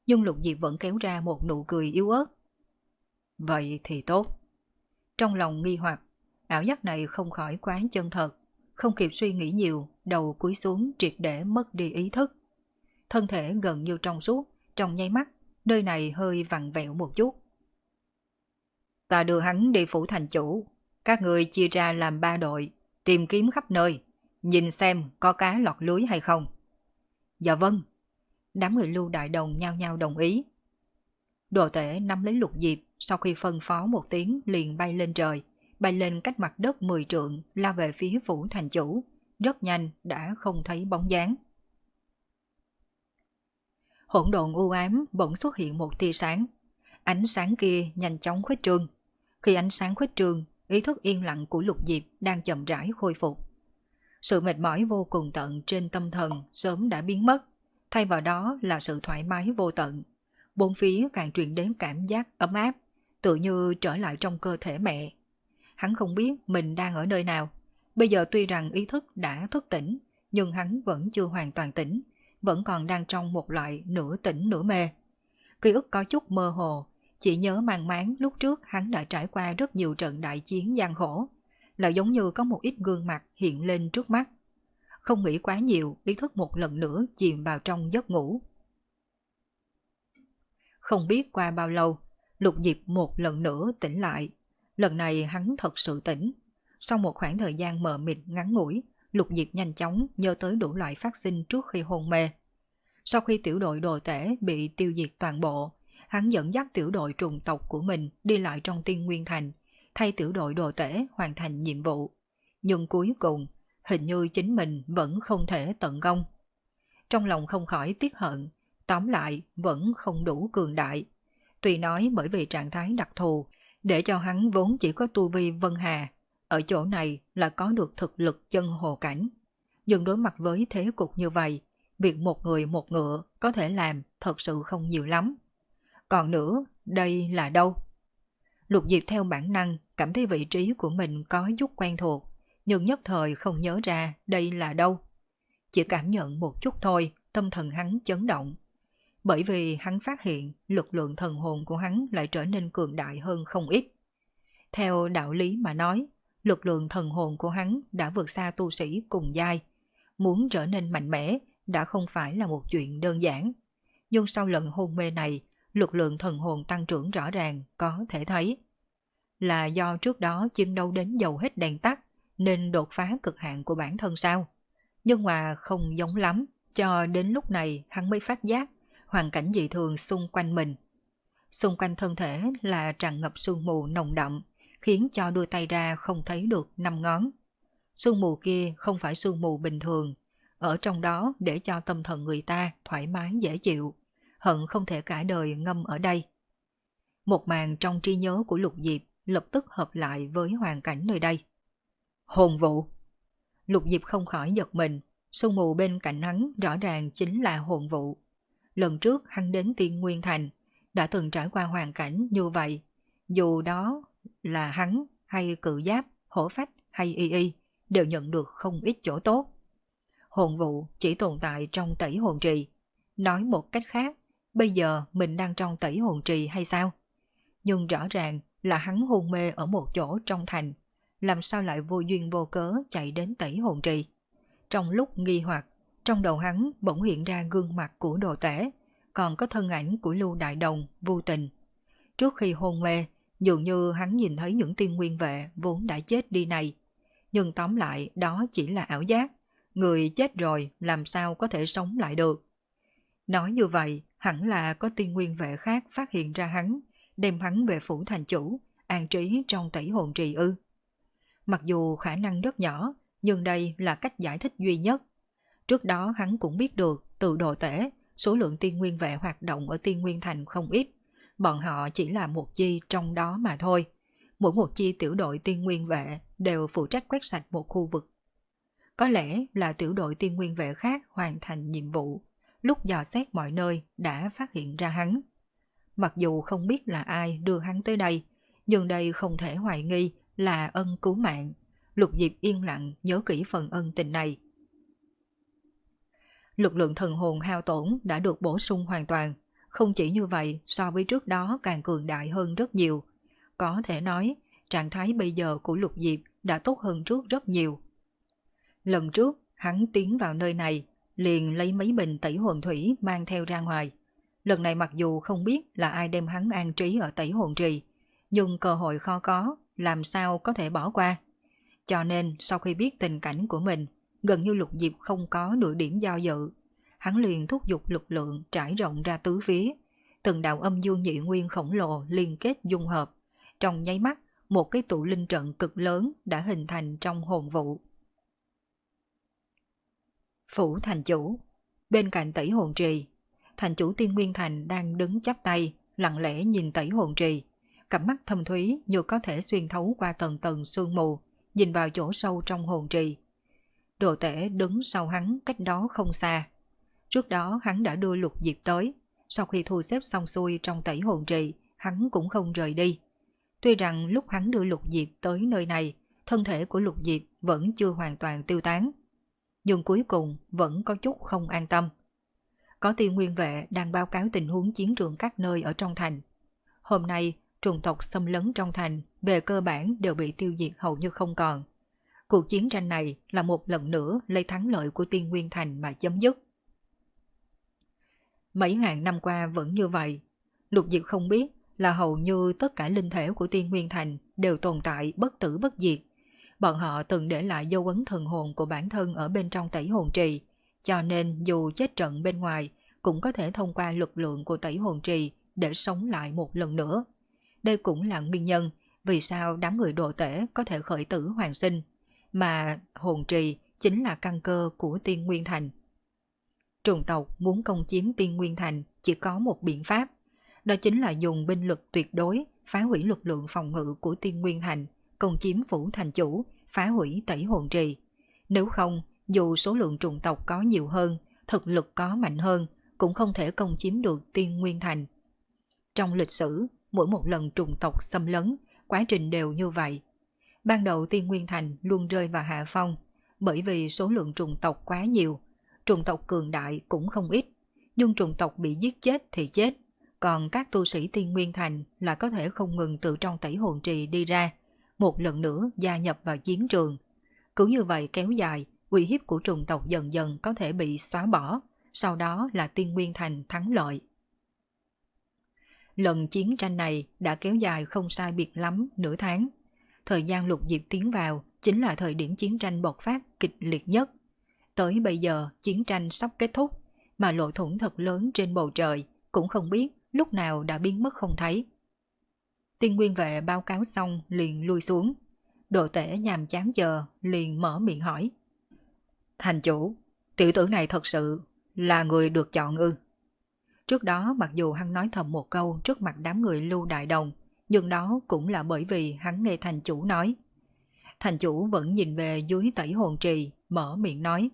nhưng Lục Diệp vẫn kéo ra một nụ cười yếu ớt. Vậy thì tốt. Trong lòng nghi hoặc, ảo giác này không khỏi quá chân thật, không kịp suy nghĩ nhiều, đầu cúi xuống triệt để mất đi ý thức. Thân thể gần như trong suốt, trong nháy mắt, nơi này hơi vặn vẹo một chút. Ta đưa hắn đi phủ thành chủ, các người chia ra làm ba đội, tìm kiếm khắp nơi, nhìn xem có cá lọt lưới hay không. Dạ vâng. Đám người Lưu Đại Đồng nhao nhao đồng ý. Đồ tể nắm lấy Lục Diệp, sau khi phân phó một tiếng liền bay lên trời, bay lên cách mặt đất mười trượng, lao về phía phủ thành chủ, rất nhanh đã không thấy bóng dáng. Hỗn độn u ám bỗng xuất hiện một tia sáng, ánh sáng kia nhanh chóng khuếch trương. Khi ánh sáng khuếch trương, ý thức yên lặng của Lục Diệp đang chậm rãi khôi phục. Sự mệt mỏi vô cùng tận trên tâm thần sớm đã biến mất, thay vào đó là sự thoải mái vô tận. Bốn phía càng truyền đến cảm giác ấm áp, tự như trở lại trong cơ thể mẹ. Hắn không biết mình đang ở nơi nào. Bây giờ tuy rằng ý thức đã thức tỉnh, nhưng hắn vẫn chưa hoàn toàn tỉnh, vẫn còn đang trong một loại nửa tỉnh nửa mê. Ký ức có chút mơ hồ, chỉ nhớ mang máng lúc trước hắn đã trải qua rất nhiều trận đại chiến gian khổ, là giống như có một ít gương mặt hiện lên trước mắt. Không nghĩ quá nhiều, ý thức một lần nữa chìm vào trong giấc ngủ. Không biết qua bao lâu, Lục Diệp một lần nữa tỉnh lại. Lần này hắn thật sự tỉnh. Sau một khoảng thời gian mờ mịt ngắn ngủi, Lục Diệp nhanh chóng nhớ tới đủ loại phát sinh trước khi hôn mê. Sau khi tiểu đội đồ tể bị tiêu diệt toàn bộ, hắn dẫn dắt tiểu đội trùng tộc của mình đi lại trong Tiên Nguyên Thành, thay tiểu đội đồ tể hoàn thành nhiệm vụ. Nhưng cuối cùng, hình như chính mình vẫn không thể tận công. Trong lòng không khỏi tiếc hận, tóm lại vẫn không đủ cường đại. Tuy nói bởi vì trạng thái đặc thù, để cho hắn vốn chỉ có tu vi Vân Hà, ở chỗ này là có được thực lực chân hồ cảnh. Nhưng đối mặt với thế cục như vậy, việc một người một ngựa có thể làm thật sự không nhiều lắm. Còn nữa, đây là đâu? Lục Diệp theo bản năng cảm thấy vị trí của mình có chút quen thuộc, nhưng nhất thời không nhớ ra đây là đâu. Chỉ cảm nhận một chút thôi, tâm thần hắn chấn động. Bởi vì hắn phát hiện lực lượng thần hồn của hắn lại trở nên cường đại hơn không ít. Theo đạo lý mà nói, lực lượng thần hồn của hắn đã vượt xa tu sĩ cùng giai. Muốn trở nên mạnh mẽ đã không phải là một chuyện đơn giản. Nhưng sau lần hôn mê này, lực lượng thần hồn tăng trưởng rõ ràng có thể thấy. Là do trước đó chiến đấu đến dầu hết đèn tắt nên đột phá cực hạn của bản thân sao? Nhưng mà không giống lắm, cho đến lúc này hắn mới phát giác hoàn cảnh dị thường xung quanh mình. Xung quanh thân thể là tràn ngập sương mù nồng đậm, khiến cho đưa tay ra không thấy được năm ngón. Sương mù kia không phải sương mù bình thường, ở trong đó để cho tâm thần người ta thoải mái dễ chịu, hận không thể cả đời ngâm ở đây. Một màn trong trí nhớ của Lục Diệp lập tức hợp lại với hoàn cảnh nơi đây. Hồn vụ. Lục Diệp không khỏi giật mình, sương mù bên cạnh hắn rõ ràng chính là hồn vụ. Lần trước hắn đến Tiên Nguyên Thành, đã từng trải qua hoàn cảnh như vậy, dù đó là hắn hay cự giáp, hổ phách hay y y, đều nhận được không ít chỗ tốt. Hồn vụ chỉ tồn tại trong tẩy hồn trì. Nói một cách khác, bây giờ mình đang trong tẩy hồn trì hay sao? Nhưng rõ ràng là hắn hôn mê ở một chỗ trong thành, làm sao lại vô duyên vô cớ chạy đến tẩy hồn trì? Trong lúc nghi hoặc, trong đầu hắn bỗng hiện ra gương mặt của đồ tể, còn có thân ảnh của Lưu Đại Đồng, Vô Tình. Trước khi hôn mê, dường như hắn nhìn thấy những tiên nguyên vệ vốn đã chết đi này. Nhưng tóm lại đó chỉ là ảo giác, người chết rồi làm sao có thể sống lại được. Nói như vậy, hẳn là có tiên nguyên vệ khác phát hiện ra hắn, đem hắn về phủ thành chủ, an trí trong tẩy hồn trì ư. Mặc dù khả năng rất nhỏ, nhưng đây là cách giải thích duy nhất. Trước đó hắn cũng biết được từ đồ tể, số lượng tiên nguyên vệ hoạt động ở Tiên Nguyên Thành không ít. Bọn họ chỉ là một chi trong đó mà thôi. Mỗi một chi tiểu đội tiên nguyên vệ đều phụ trách quét sạch một khu vực. Có lẽ là tiểu đội tiên nguyên vệ khác hoàn thành nhiệm vụ, lúc dò xét mọi nơi đã phát hiện ra hắn. Mặc dù không biết là ai đưa hắn tới đây, nhưng đây không thể hoài nghi là ân cứu mạng. Lục Diệp yên lặng nhớ kỹ phần ân tình này. Lực lượng thần hồn hao tổn đã được bổ sung hoàn toàn, không chỉ như vậy, so với trước đó càng cường đại hơn rất nhiều. Có thể nói, trạng thái bây giờ của Lục Diệp đã tốt hơn trước rất nhiều. Lần trước, hắn tiến vào nơi này, liền lấy mấy bình tẩy hồn thủy mang theo ra ngoài. Lần này mặc dù không biết là ai đem hắn an trí ở tẩy hồn trì, nhưng cơ hội khó có, làm sao có thể bỏ qua. Cho nên sau khi biết tình cảnh của mình, gần như Lục Diệp không có nửa điểm do dự. Hắn liền thúc giục lực lượng trải rộng ra tứ phía. Từng đạo âm dương nhị nguyên khổng lồ liên kết dung hợp. Trong nháy mắt, một cái tụ linh trận cực lớn đã hình thành trong hồn vụ. Phủ thành chủ. Bên cạnh tẩy hồn trì, thành chủ Tiên Nguyên Thành đang đứng chắp tay, lặng lẽ nhìn tẩy hồn trì. Cặp mắt thâm thúy như có thể xuyên thấu qua tầng tầng sương mù, nhìn vào chỗ sâu trong hồn trì. Đồ Tể đứng sau hắn cách đó không xa. Trước đó hắn đã đưa Lục Diệp tới, sau khi thu xếp xong xuôi trong tẩy hồn trì, hắn cũng không rời đi. Tuy rằng lúc hắn đưa Lục Diệp tới nơi này, thân thể của Lục Diệp vẫn chưa hoàn toàn tiêu tán, nhưng cuối cùng vẫn có chút không an tâm. Có Tiên Nguyên vệ đang báo cáo tình huống chiến trường các nơi ở trong thành. Hôm nay, trùng tộc xâm lấn trong thành về cơ bản đều bị tiêu diệt hầu như không còn. Cuộc chiến tranh này là một lần nữa lấy thắng lợi của Tiên Nguyên Thành mà chấm dứt. Mấy ngàn năm qua vẫn như vậy. Lục Diệp không biết là hầu như tất cả linh thể của Tiên Nguyên Thành đều tồn tại bất tử bất diệt. Bọn họ từng để lại dấu ấn thần hồn của bản thân ở bên trong tẩy hồn trì, cho nên dù chết trận bên ngoài cũng có thể thông qua lực lượng của tẩy hồn trì để sống lại một lần nữa. Đây cũng là nguyên nhân vì sao đám người Đồ Tể có thể khởi tử hoàn sinh, mà hồn trì chính là căn cơ của Tiên Nguyên Thành. Trùng tộc muốn công chiếm Tiên Nguyên Thành chỉ có một biện pháp, đó chính là dùng binh lực tuyệt đối phá hủy lực lượng phòng ngự của Tiên Nguyên Thành, công chiếm phủ thành chủ, phá hủy tẩy hồn trì. Nếu không, dù số lượng trùng tộc có nhiều hơn, thực lực có mạnh hơn, cũng không thể công chiếm được Tiên Nguyên Thành. Trong lịch sử, mỗi một lần trùng tộc xâm lấn, quá trình đều như vậy. Ban đầu Tiên Nguyên Thành luôn rơi vào hạ phong, bởi vì số lượng trùng tộc quá nhiều. Trùng tộc cường đại cũng không ít, nhưng trùng tộc bị giết chết thì chết, còn các tu sĩ Tiên Nguyên Thành là có thể không ngừng từ trong tẩy hồn trì đi ra, một lần nữa gia nhập vào chiến trường. Cứ như vậy kéo dài, uy hiếp của trùng tộc dần dần có thể bị xóa bỏ, sau đó là Tiên Nguyên Thành thắng lợi. Lần chiến tranh này đã kéo dài không sai biệt lắm nửa tháng. Thời gian Lục Diệp tiến vào chính là thời điểm chiến tranh bộc phát kịch liệt nhất. Tới bây giờ chiến tranh sắp kết thúc, mà lỗ thủng thật lớn trên bầu trời cũng không biết lúc nào đã biến mất không thấy. Tiên Nguyên vệ báo cáo xong liền lui xuống. Đồ Tể nhàm chán chờ liền mở miệng hỏi: Thành chủ, tiểu tử này thật sự là người được chọn ư? Trước đó mặc dù hắn nói thầm một câu trước mặt đám người Lưu Đại Đồng, nhưng đó cũng là bởi vì hắn nghe thành chủ nói. Thành chủ vẫn nhìn về dưới tẩy hồn trì, mở miệng nói: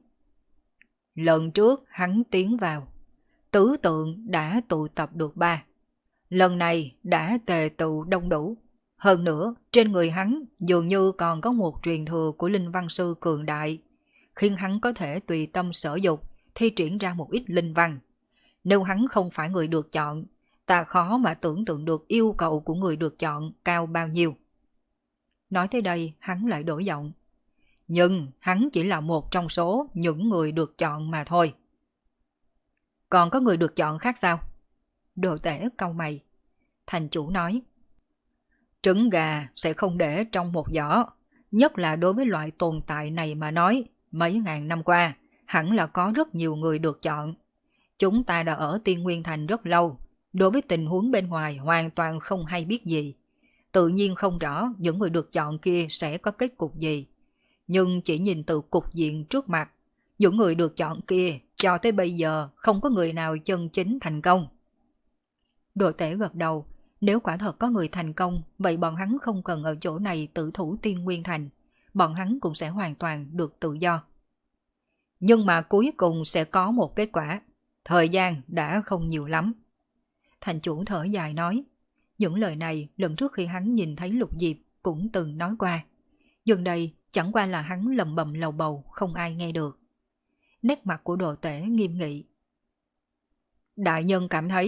Lần trước hắn tiến vào, tứ tượng đã tụ tập được ba. Lần này đã tề tụ đông đủ. Hơn nữa, trên người hắn dường như còn có một truyền thừa của linh văn sư cường đại, khiến hắn có thể tùy tâm sở dục, thi triển ra một ít linh văn. Nếu hắn không phải người được chọn, ta khó mà tưởng tượng được yêu cầu của người được chọn cao bao nhiêu. Nói tới đây, hắn lại đổi giọng. Nhưng hắn chỉ là một trong số những người được chọn mà thôi. Còn có người được chọn khác sao? Đồ Tể cau mày. Thành chủ nói: Trứng gà sẽ không để trong một giỏ. Nhất là đối với loại tồn tại này mà nói, mấy ngàn năm qua, hẳn là có rất nhiều người được chọn. Chúng ta đã ở Tiên Nguyên Thành rất lâu, đối với tình huống bên ngoài hoàn toàn không hay biết gì. Tự nhiên không rõ những người được chọn kia sẽ có kết cục gì. Nhưng chỉ nhìn từ cục diện trước mặt, những người được chọn kia cho tới bây giờ không có người nào chân chính thành công. Đồ Tể gật đầu. Nếu quả thật có người thành công, vậy bọn hắn không cần ở chỗ này tự thủ Tiên Nguyên Thành. Bọn hắn cũng sẽ hoàn toàn được tự do. Nhưng mà cuối cùng sẽ có một kết quả. Thời gian đã không nhiều lắm. Thành chủ thở dài nói. Những lời này lần trước khi hắn nhìn thấy Lục Diệp cũng từng nói qua. Giờ đây chẳng qua là hắn lầm bầm lầu bầu, không ai nghe được. Nét mặt của Đồ Tể nghiêm nghị. Đại nhân cảm thấy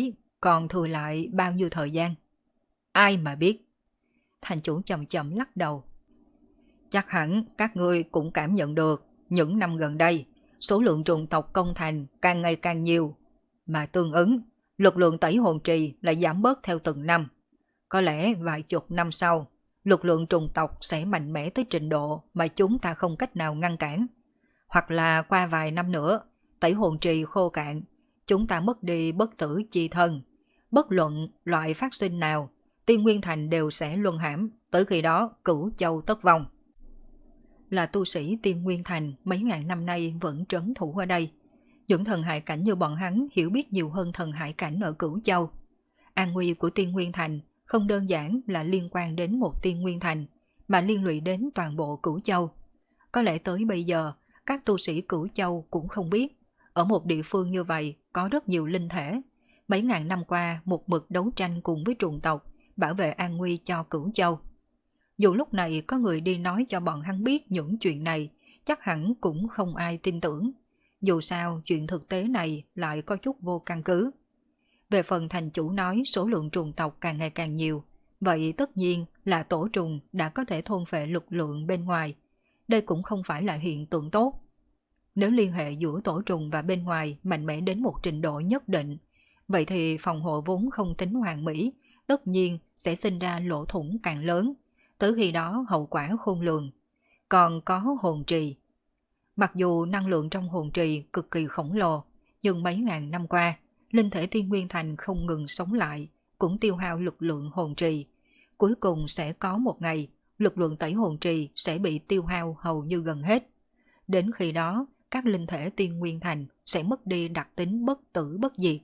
còn thừa lại bao nhiêu thời gian? Ai mà biết. Thành chủ chậm chậm lắc đầu. Chắc hẳn các ngươi cũng cảm nhận được những năm gần đây, số lượng trùng tộc công thành càng ngày càng nhiều, mà tương ứng, lực lượng tẩy hồn trì lại giảm bớt theo từng năm. Có lẽ vài chục năm sau, lực lượng trùng tộc sẽ mạnh mẽ tới trình độ mà chúng ta không cách nào ngăn cản. Hoặc là qua vài năm nữa, tẩy hồn trì khô cạn, chúng ta mất đi bất tử chi thân. Bất luận loại phát sinh nào, Tiên Nguyên Thành đều sẽ luân hãm, tới khi đó cửu châu tất vong. Là tu sĩ Tiên Nguyên Thành mấy ngàn năm nay vẫn trấn thủ ở đây. Những thần hải cảnh như bọn hắn hiểu biết nhiều hơn thần hải cảnh ở cửu châu. An nguy của Tiên Nguyên Thành không đơn giản là liên quan đến một Tiên Nguyên Thành, mà liên lụy đến toàn bộ cửu châu. Có lẽ tới bây giờ, các tu sĩ cửu châu cũng không biết, ở một địa phương như vậy có rất nhiều linh thể. Mấy ngàn năm qua một mực đấu tranh cùng với trùng tộc, bảo vệ an nguy cho cửu châu. Dù lúc này có người đi nói cho bọn hắn biết những chuyện này, chắc hẳn cũng không ai tin tưởng. Dù sao chuyện thực tế này lại có chút vô căn cứ. Về phần thành chủ nói số lượng trùng tộc càng ngày càng nhiều, vậy tất nhiên là tổ trùng đã có thể thôn phệ lực lượng bên ngoài. Đây cũng không phải là hiện tượng tốt. Nếu liên hệ giữa tổ trùng và bên ngoài mạnh mẽ đến một trình độ nhất định, vậy thì phòng hộ vốn không tính hoàn mỹ, tất nhiên sẽ sinh ra lỗ thủng càng lớn. Tới khi đó hậu quả khôn lường. Còn có hồn trì. Mặc dù năng lượng trong hồn trì cực kỳ khổng lồ, nhưng mấy ngàn năm qua, linh thể Tiên Nguyên Thành không ngừng sống lại, cũng tiêu hao lực lượng hồn trì. Cuối cùng sẽ có một ngày, lực lượng tẩy hồn trì sẽ bị tiêu hao hầu như gần hết. Đến khi đó, các linh thể Tiên Nguyên Thành sẽ mất đi đặc tính bất tử bất diệt.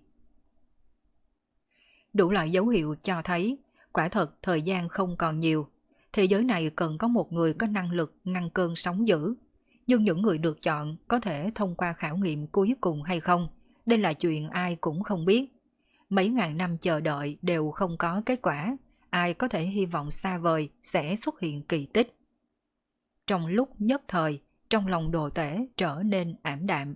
Đủ loại dấu hiệu cho thấy, quả thật thời gian không còn nhiều. Thế giới này cần có một người có năng lực ngăn cơn sóng dữ. Nhưng những người được chọn có thể thông qua khảo nghiệm cuối cùng hay không, đây là chuyện ai cũng không biết. Mấy ngàn năm chờ đợi đều không có kết quả, ai có thể hy vọng xa vời sẽ xuất hiện kỳ tích. Trong lúc nhất thời, trong lòng Đồ Tể trở nên ảm đạm.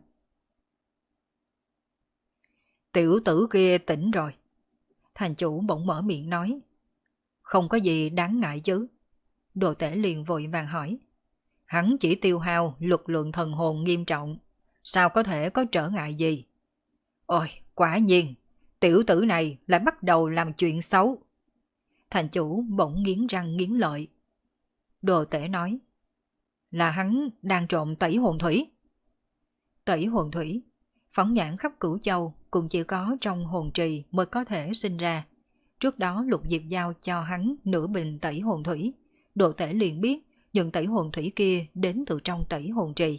Tiểu tử kia tỉnh rồi. Thành chủ bỗng mở miệng nói. Không có gì đáng ngại chứ. Đồ Tể liền vội vàng hỏi. Hắn chỉ tiêu hao lực lượng thần hồn nghiêm trọng, sao có thể có trở ngại gì? Ôi, quả nhiên, tiểu tử này lại bắt đầu làm chuyện xấu. Thành chủ bỗng nghiến răng nghiến lợi. Đồ Tể nói. Là hắn đang trộm tẩy hồn thủy. Tẩy hồn thủy, phóng nhãn khắp cửu châu cũng chỉ có trong hồn trì mới có thể sinh ra. Trước đó Lục Diệp giao cho hắn nửa bình tẩy hồn thủy. Đồ Tể liền biết những tẩy hồn thủy kia đến từ trong tẩy hồn trì.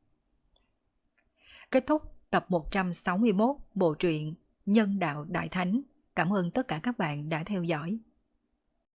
Kết thúc tập một trăm sáu mươi mốt bộ truyện Nhân đạo Đại Thánh. Cảm ơn tất cả các bạn đã theo dõi.